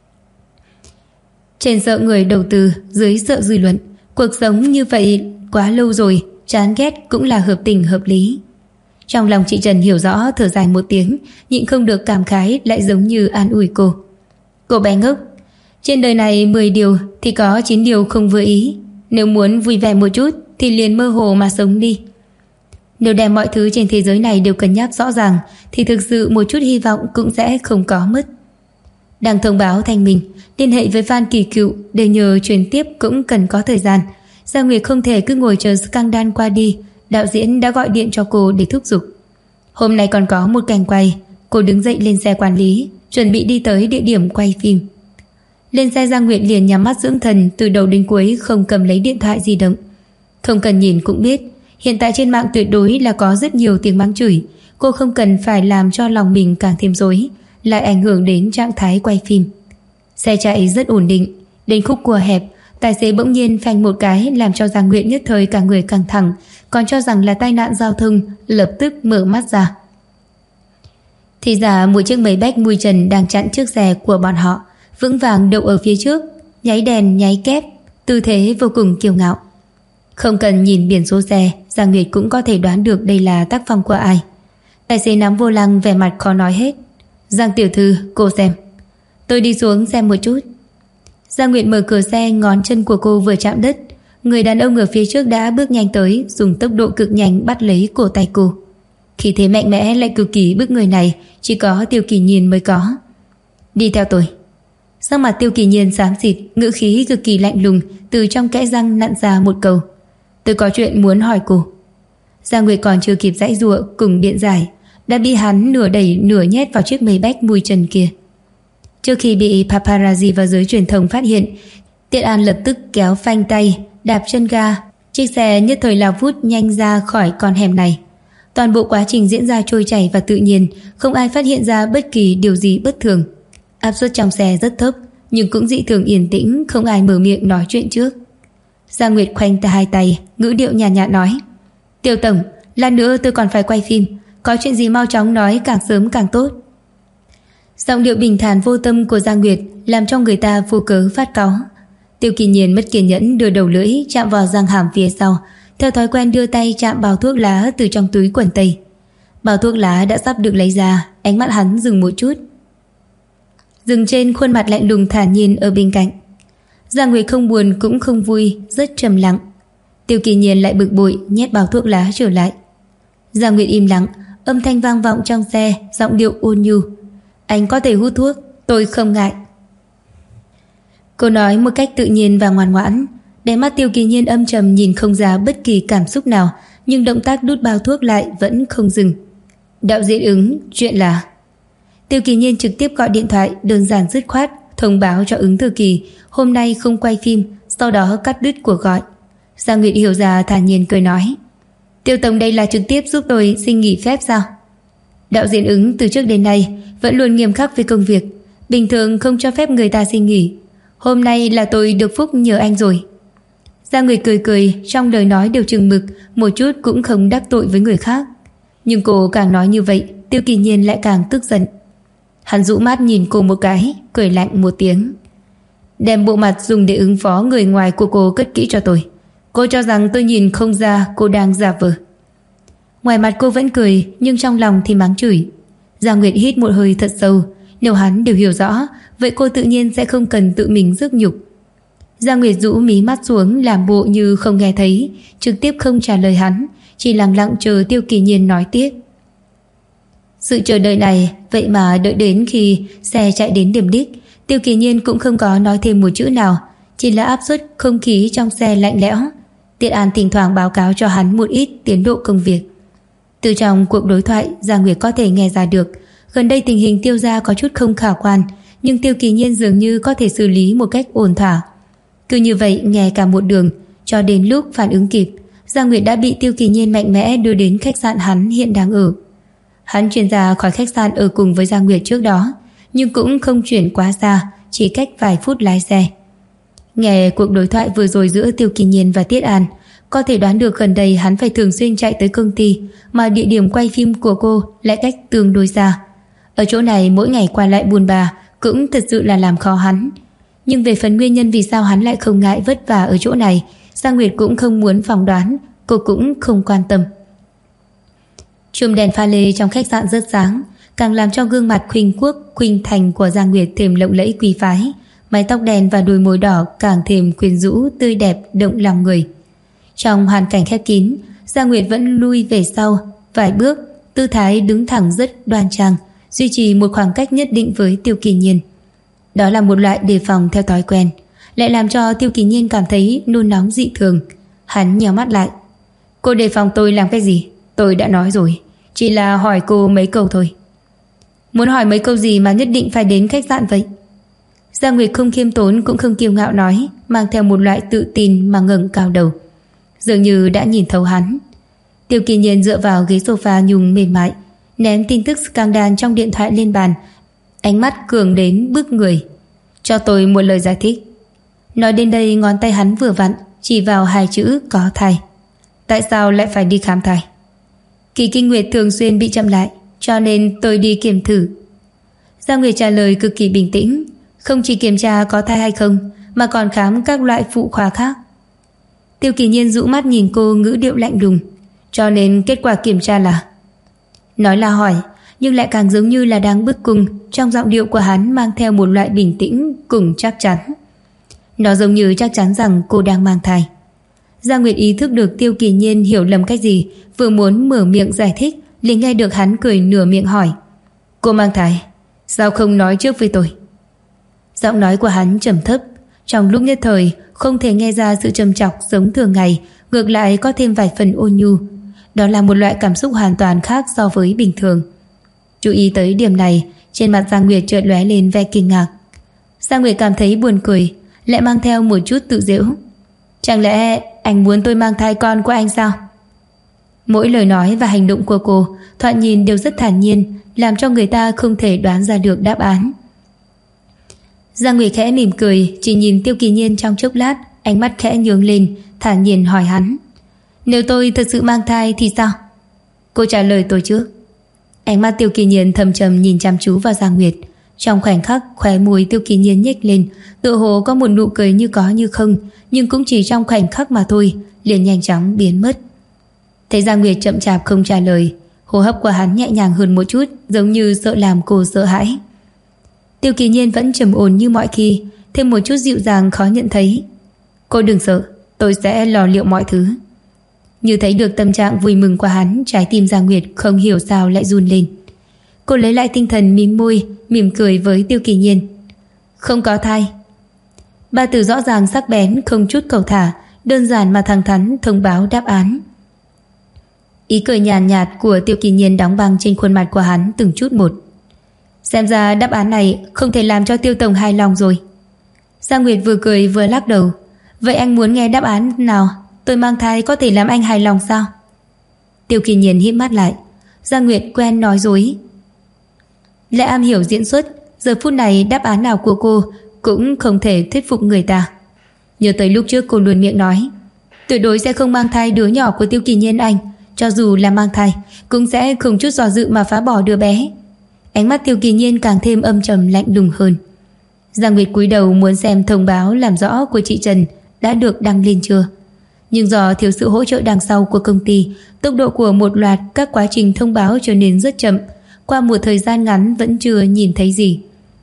Trên sợ người đầu tư, dưới sợ dư luận. Cuộc sống như vậy quá lâu rồi, chán ghét cũng là hợp tình hợp lý. Trong lòng chị Trần hiểu rõ, thở dài một tiếng, nhịn không được cảm khái, lại giống như an ủi cô. Cô bé ngốc, trên đời này 10 điều thì có 9 điều không vừa ý. Nếu muốn vui vẻ một chút thì liền mơ hồ mà sống đi. Nếu đem mọi thứ trên thế giới này đều cân nhắc rõ ràng thì thực sự một chút hy vọng cũng sẽ không có mất. Đang thông báo thanh minh, liên hệ với Phan Kỳ Cựu để nhờ truyền tiếp cũng cần có thời gian. Giang Nguyệt không thể cứ ngồi chờ scandal qua đi. Đạo diễn đã gọi điện cho cô để thúc giục. Hôm nay còn có một cảnh quay. Cô đứng dậy lên xe quản lý, chuẩn bị đi tới địa điểm quay phim. Lên xe, Giang Nguyệt liền nhắm mắt dưỡng thần, từ đầu đến cuối không cầm lấy điện thoại di động. Không cần nhìn cũng biết, hiện tại trên mạng tuyệt đối là có rất nhiều tiếng mắng chửi. Cô không cần phải làm cho lòng mình càng thêm rối, lại ảnh hưởng đến trạng thái quay phim. Xe chạy rất ổn định, đến khúc cua hẹp, tài xế bỗng nhiên phanh một cái làm cho Giang Nguyệt nhất thời cả người căng thẳng, còn cho rằng là tai nạn giao thông, lập tức mở mắt ra. Thì ra một chiếc Maybach mui trần đang chặn trước xe của bọn họ, vững vàng đậu ở phía trước, nháy đèn nháy kép, tư thế vô cùng kiêu ngạo. Không cần nhìn biển số xe, Giang Nguyệt cũng có thể đoán được đây là tác phong của ai. Tài xế nắm vô lăng, vẻ mặt khó nói hết. Giang tiểu thư, cô xem. Tôi đi xuống xem một chút. Giang Nguyệt mở cửa xe, ngón chân của cô vừa chạm đất, người đàn ông ở phía trước đã bước nhanh tới, dùng tốc độ cực nhanh bắt lấy cổ tay cô. Khí thế mạnh mẽ lại cực kỳ bức người này, chỉ có Tiêu Kỳ Nhiên mới có. Đi theo tôi. Sắc mặt Tiêu Kỳ Nhiên xám xịt, ngữ khí cực kỳ lạnh lùng, từ trong kẽ răng nặn ra một câu. Tôi có chuyện muốn hỏi cô. Giang Nguyệt còn chưa kịp giãy giụa cùng biện giải, đã bị hắn nửa đẩy nửa nhét vào chiếc Maybach mui trần kia. Trước khi bị paparazzi và giới truyền thông phát hiện, Tiết An lập tức kéo phanh tay, đạp chân ga, chiếc xe nhất thời lao vút nhanh ra khỏi con hẻm này. Toàn bộ quá trình diễn ra trôi chảy và tự nhiên, không ai phát hiện ra bất kỳ điều gì bất thường. Áp suất trong xe rất thấp, nhưng cũng dị thường yên tĩnh, không ai mở miệng nói chuyện trước. Giang Nguyệt khoanh hai tay, ngữ điệu nhàn nhạt nói: Tiêu tổng, lát nữa tôi còn phải quay phim, có chuyện gì mau chóng nói, càng sớm càng tốt. Giọng điệu bình thản vô tâm của Giang Nguyệt làm cho người ta vô cớ phát cáu. Tiêu Kỳ Nhiên mất kiên nhẫn, đưa đầu lưỡi chạm vào răng hàm phía sau, theo thói quen đưa tay chạm bao thuốc lá từ trong túi quần tây. Bao thuốc lá đã sắp được lấy ra, ánh mắt hắn dừng một chút, dừng trên khuôn mặt lạnh lùng thản nhiên ở bên cạnh. Giang Nguyệt không buồn cũng không vui, rất trầm lặng. Tiêu Kỳ Nhiên lại bực bội nhét bao thuốc lá trở lại. Giang Nguyệt im lặng, âm thanh vang vọng trong xe, giọng điệu ôn nhu: Anh có thể hút thuốc, tôi không ngại. Cô nói một cách tự nhiên và ngoan ngoãn. Đáy mắt Tiêu Kỳ Nhiên âm trầm, nhìn không ra bất kỳ cảm xúc nào, nhưng động tác đút bao thuốc lại vẫn không dừng. Đạo diễn Ứng, chuyện là... Tiêu Kỳ Nhiên trực tiếp gọi điện thoại, đơn giản dứt khoát, thông báo cho Ứng Thư Kỳ hôm nay không quay phim, sau đó cắt đứt cuộc gọi. Giang Nguyệt hiểu ra, thản nhiên cười nói: Tiêu tổng đây là trực tiếp giúp tôi xin nghỉ phép sao? Đạo diễn Ứng từ trước đến nay vẫn luôn nghiêm khắc với công việc, bình thường không cho phép người ta xin nghỉ. Hôm nay là tôi được phúc nhờ anh rồi. Giang Nguyệt cười cười, trong lời nói đều chừng mực, một chút cũng không đắc tội với người khác. Nhưng cô càng nói như vậy, Tiêu Kỳ Nhiên lại càng tức giận. Hắn dụ mắt nhìn cô một cái, cười lạnh một tiếng: Đem bộ mặt dùng để ứng phó người ngoài của cô cất kỹ cho tôi. Cô cho rằng tôi nhìn không ra cô đang giả vờ. Ngoài mặt cô vẫn cười, nhưng trong lòng thì mắng chửi. Giang Nguyệt hít một hơi thật sâu. Nếu hắn đều hiểu rõ, vậy cô tự nhiên sẽ không cần tự mình rước nhục. Giang Nguyệt rũ mí mắt xuống, làm bộ như không nghe thấy, trực tiếp không trả lời hắn, chỉ lặng lặng chờ Tiêu Kỳ Nhiên nói tiếp. Sự chờ đợi này, vậy mà đợi đến khi xe chạy đến điểm đích, Tiêu Kỳ Nhiên cũng không có nói thêm một chữ nào, chỉ là áp suất không khí trong xe lạnh lẽo. Tiết An thỉnh thoảng báo cáo cho hắn một ít tiến độ công việc. Từ trong cuộc đối thoại, Giang Nguyệt có thể nghe ra được gần đây tình hình Tiêu gia có chút không khả quan, nhưng Tiêu Kỳ Nhiên dường như có thể xử lý một cách ổn thỏa. Cứ như vậy nghe cả một đường, cho đến lúc phản ứng kịp, Giang Nguyệt đã bị Tiêu Kỳ Nhiên mạnh mẽ đưa đến khách sạn hắn hiện đang ở. Hắn chuyển ra khỏi khách sạn ở cùng với Giang Nguyệt trước đó, nhưng cũng không chuyển quá xa, chỉ cách vài phút lái xe. Nghe cuộc đối thoại vừa rồi giữa Tiêu Kỳ Nhiên và Tiết An, có thể đoán được gần đây hắn phải thường xuyên chạy tới công ty, mà địa điểm quay phim của cô lại cách tương đối xa. Ở chỗ này mỗi ngày qua lại buồn bà cũng thật sự là làm khó hắn. Nhưng về phần nguyên nhân vì sao hắn lại không ngại vất vả ở chỗ này, Giang Nguyệt cũng không muốn phỏng đoán, cô cũng không quan tâm. Chùm đèn pha lê trong khách sạn rất sáng, càng làm cho gương mặt khuynh quốc, khuynh thành của Giang Nguyệt thêm lộng lẫy quý phái. Mái tóc đen và đôi môi đỏ càng thêm quyến rũ, tươi đẹp, động lòng người. Trong hoàn cảnh khép kín, Giang Nguyệt vẫn lui về sau vài bước, tư thái đứng thẳng rất đoan trang, duy trì một khoảng cách nhất định với Tiêu Kỳ Nhiên. Đó là một loại đề phòng theo thói quen, lại làm cho Tiêu Kỳ Nhiên cảm thấy nôn nóng dị thường. Hắn nhíu mắt lại. Cô đề phòng tôi làm cái gì? Tôi đã nói rồi, chỉ là hỏi cô mấy câu thôi. Muốn hỏi mấy câu gì mà nhất định phải đến khách sạn vậy? Giang Nguyệt không khiêm tốn cũng không kiêu ngạo nói, mang theo một loại tự tin mà ngẩng cao đầu, dường như đã nhìn thấu hắn. Tiêu Kỳ Nhiên dựa vào ghế sofa nhung mềm mại, ném tin tức scandal trong điện thoại lên bàn, ánh mắt cường đến bức người. Cho tôi một lời giải thích. Nói đến đây, ngón tay hắn vừa vặn chỉ vào hai chữ có thai. Tại sao lại phải đi khám thai? Kỳ kinh nguyệt thường xuyên bị chậm lại, cho nên tôi đi kiểm thử. Giang Nguyệt trả lời cực kỳ bình tĩnh, không chỉ kiểm tra có thai hay không, mà còn khám các loại phụ khoa khác. Tiêu Kỳ Nhiên dụ mắt nhìn cô, ngữ điệu lạnh lùng. Cho nên kết quả kiểm tra là... Nói là hỏi, nhưng lại càng giống như là đang bức cung. Trong giọng điệu của hắn mang theo một loại bình tĩnh cùng chắc chắn. Nó giống như chắc chắn rằng cô đang mang thai. Giang Nguyệt ý thức được Tiêu Kỳ Nhiên hiểu lầm cái gì, vừa muốn mở miệng giải thích, liền nghe được hắn cười nửa miệng hỏi. Cô mang thai, sao không nói trước với tôi? Giọng nói của hắn trầm thấp, trong lúc nhất thời không thể nghe ra sự trầm trọng giống thường ngày, ngược lại có thêm vài phần ôn nhu. Đó là một loại cảm xúc hoàn toàn khác so với bình thường. Chú ý tới điểm này, trên mặt Giang Nguyệt chợt lóe lên vẻ kinh ngạc. Giang Nguyệt cảm thấy buồn cười, lại mang theo một chút tự giễu. Chẳng lẽ anh muốn tôi mang thai con của anh sao? Mỗi lời nói và hành động của cô thoạt nhìn đều rất thản nhiên, làm cho người ta không thể đoán ra được đáp án. Giang Nguyệt khẽ mỉm cười, chỉ nhìn Tiêu Kỳ Nhiên trong chốc lát, ánh mắt khẽ nhướng lên, thản nhiên hỏi hắn. Nếu tôi thật sự mang thai thì sao? Cô trả lời tôi trước. Ánh mắt Tiêu Kỳ Nhiên thầm trầm nhìn chăm chú vào Giang Nguyệt. Trong khoảnh khắc, khóe môi Tiêu Kỳ Nhiên nhếch lên, tựa hồ có một nụ cười như có như không, nhưng cũng chỉ trong khoảnh khắc mà thôi, liền nhanh chóng biến mất. Thấy Giang Nguyệt chậm chạp không trả lời, hô hấp của hắn nhẹ nhàng hơn một chút, giống như sợ làm cô sợ hãi. Tiêu Kỳ Nhiên vẫn trầm ổn như mọi khi, thêm một chút dịu dàng khó nhận thấy. Cô đừng sợ, tôi sẽ lo liệu mọi thứ. Như thấy được tâm trạng vui mừng của hắn, trái tim Giang Nguyệt không hiểu sao lại run lên. Cô lấy lại tinh thần, mím môi, mỉm cười với Tiêu Kỳ Nhiên. Không có thai. Ba từ rõ ràng sắc bén, không chút cầu thả, đơn giản mà thẳng thắn thông báo đáp án. Ý cười nhàn nhạt của Tiêu Kỳ Nhiên đóng băng trên khuôn mặt của hắn từng chút một. Xem ra đáp án này không thể làm cho Tiêu tổng hài lòng rồi. Giang Nguyệt vừa cười vừa lắc đầu. Vậy anh muốn nghe đáp án nào? Tôi mang thai có thể làm anh hài lòng sao? Tiêu Kỳ Nhiên híp mắt lại. Giang Nguyệt quen nói dối, lại am hiểu diễn xuất, giờ phút này đáp án nào của cô cũng không thể thuyết phục người ta. Nhớ tới lúc trước cô luôn miệng nói tuyệt đối sẽ không mang thai đứa nhỏ của Tiêu Kỳ Nhiên anh, cho dù là mang thai cũng sẽ không chút do dự mà phá bỏ đứa bé. Ánh mắt Tiêu Kỳ Nhiên càng thêm âm trầm lạnh lùng hơn. Giang Nguyệt cúi đầu muốn xem thông báo làm rõ của chị Trần đã được đăng lên chưa. Nhưng do thiếu sự hỗ trợ đằng sau của công ty, tốc độ của một loạt các quá trình thông báo trở nên rất chậm. Qua một thời gian ngắn vẫn chưa nhìn thấy gì.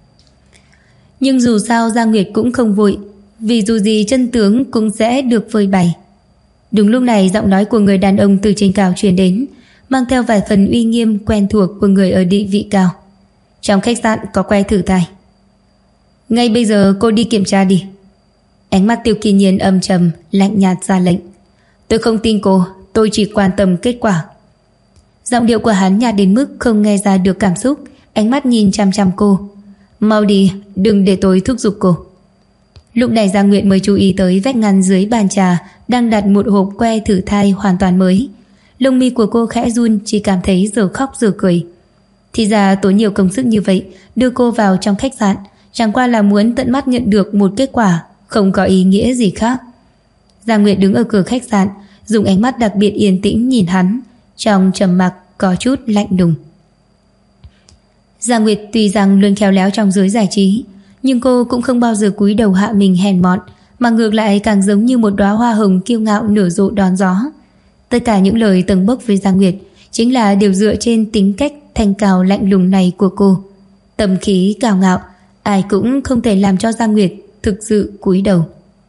Nhưng dù sao Giang Nguyệt cũng không vội, vì dù gì chân tướng cũng sẽ được phơi bày. Đúng lúc này, giọng nói của người đàn ông từ trên cao truyền đến, mang theo vài phần uy nghiêm quen thuộc của người ở địa vị cao. Trong khách sạn có que thử thai. Ngay bây giờ cô đi kiểm tra đi. Ánh mắt Tiêu Kỳ Nhiên âm trầm, lạnh nhạt ra lệnh. Tôi không tin cô, tôi chỉ quan tâm kết quả. Giọng điệu của hắn nhạt đến mức không nghe ra được cảm xúc, ánh mắt nhìn chằm chằm cô. Mau đi, đừng để tôi thúc giục cô. Lúc này Giang Nguyệt mới chú ý tới vách ngăn dưới bàn trà đang đặt một hộp que thử thai hoàn toàn mới. Lông mi của cô khẽ run, chỉ cảm thấy giờ khóc giờ cười. Thì ra tốn nhiều công sức như vậy đưa cô vào trong khách sạn, chẳng qua là muốn tận mắt nhận được một kết quả, không có ý nghĩa gì khác. Giang Nguyệt đứng ở cửa khách sạn, dùng ánh mắt đặc biệt yên tĩnh nhìn hắn, trong trầm mặc có chút lạnh lùng. Giang Nguyệt tuy rằng luôn khéo léo trong giới giải trí, nhưng cô cũng không bao giờ cúi đầu hạ mình hèn mọn, mà ngược lại càng giống như một đóa hoa hồng kiêu ngạo nở rộ đón gió. Tất cả những lời tầng bốc với Giang Nguyệt chính là đều dựa trên tính cách thanh cao lạnh lùng này của cô. Tâm khí cao ngạo, ai cũng không thể làm cho Giang Nguyệt thực sự cúi đầu.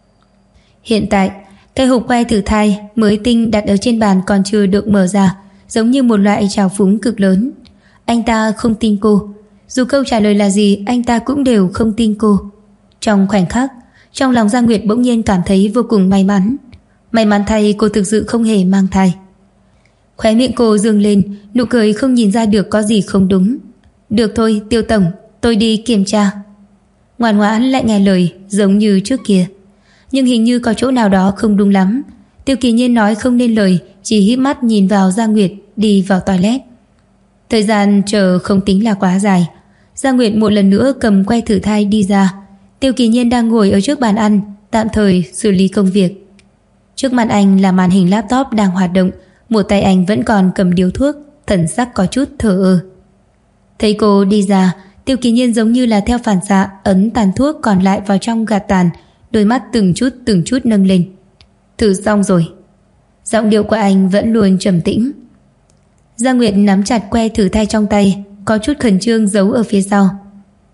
Hiện tại, cái hộp que thử thai mới tinh đặt ở trên bàn còn chưa được mở ra, giống như một loại trào phúng cực lớn. Anh ta không tin cô, dù câu trả lời là gì anh ta cũng đều không tin cô. Trong khoảnh khắc, trong lòng Giang Nguyệt bỗng nhiên cảm thấy vô cùng may mắn. May mắn thay cô thực sự không hề mang thai. Khóe miệng cô dương lên, nụ cười không nhìn ra được có gì không đúng. Được thôi Tiêu tổng, tôi đi kiểm tra. Ngoan ngoãn lại nghe lời giống như trước kia. Nhưng hình như có chỗ nào đó không đúng lắm. Tiêu Kỳ Nhiên nói không nên lời, chỉ híp mắt nhìn vào Giang Nguyệt đi vào toilet. Thời gian chờ không tính là quá dài. Giang Nguyệt một lần nữa cầm que thử thai đi ra. Tiêu Kỳ Nhiên đang ngồi ở trước bàn ăn, tạm thời xử lý công việc. Trước mặt anh là màn hình laptop đang hoạt động, một tay anh vẫn còn cầm điếu thuốc, thần sắc có chút thờ ơ. Thấy cô đi ra, Tiêu Kỳ Nhiên giống như là theo phản xạ ấn tàn thuốc còn lại vào trong gạt tàn, đôi mắt từng chút nâng lên. Thử xong rồi. Giọng điệu của anh vẫn luôn trầm tĩnh. Giang Nguyệt nắm chặt que thử thai trong tay, có chút khẩn trương giấu ở phía sau.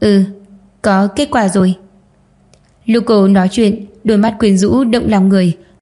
Có kết quả rồi. Lúc cô nói chuyện, đôi mắt quyến rũ động lòng người,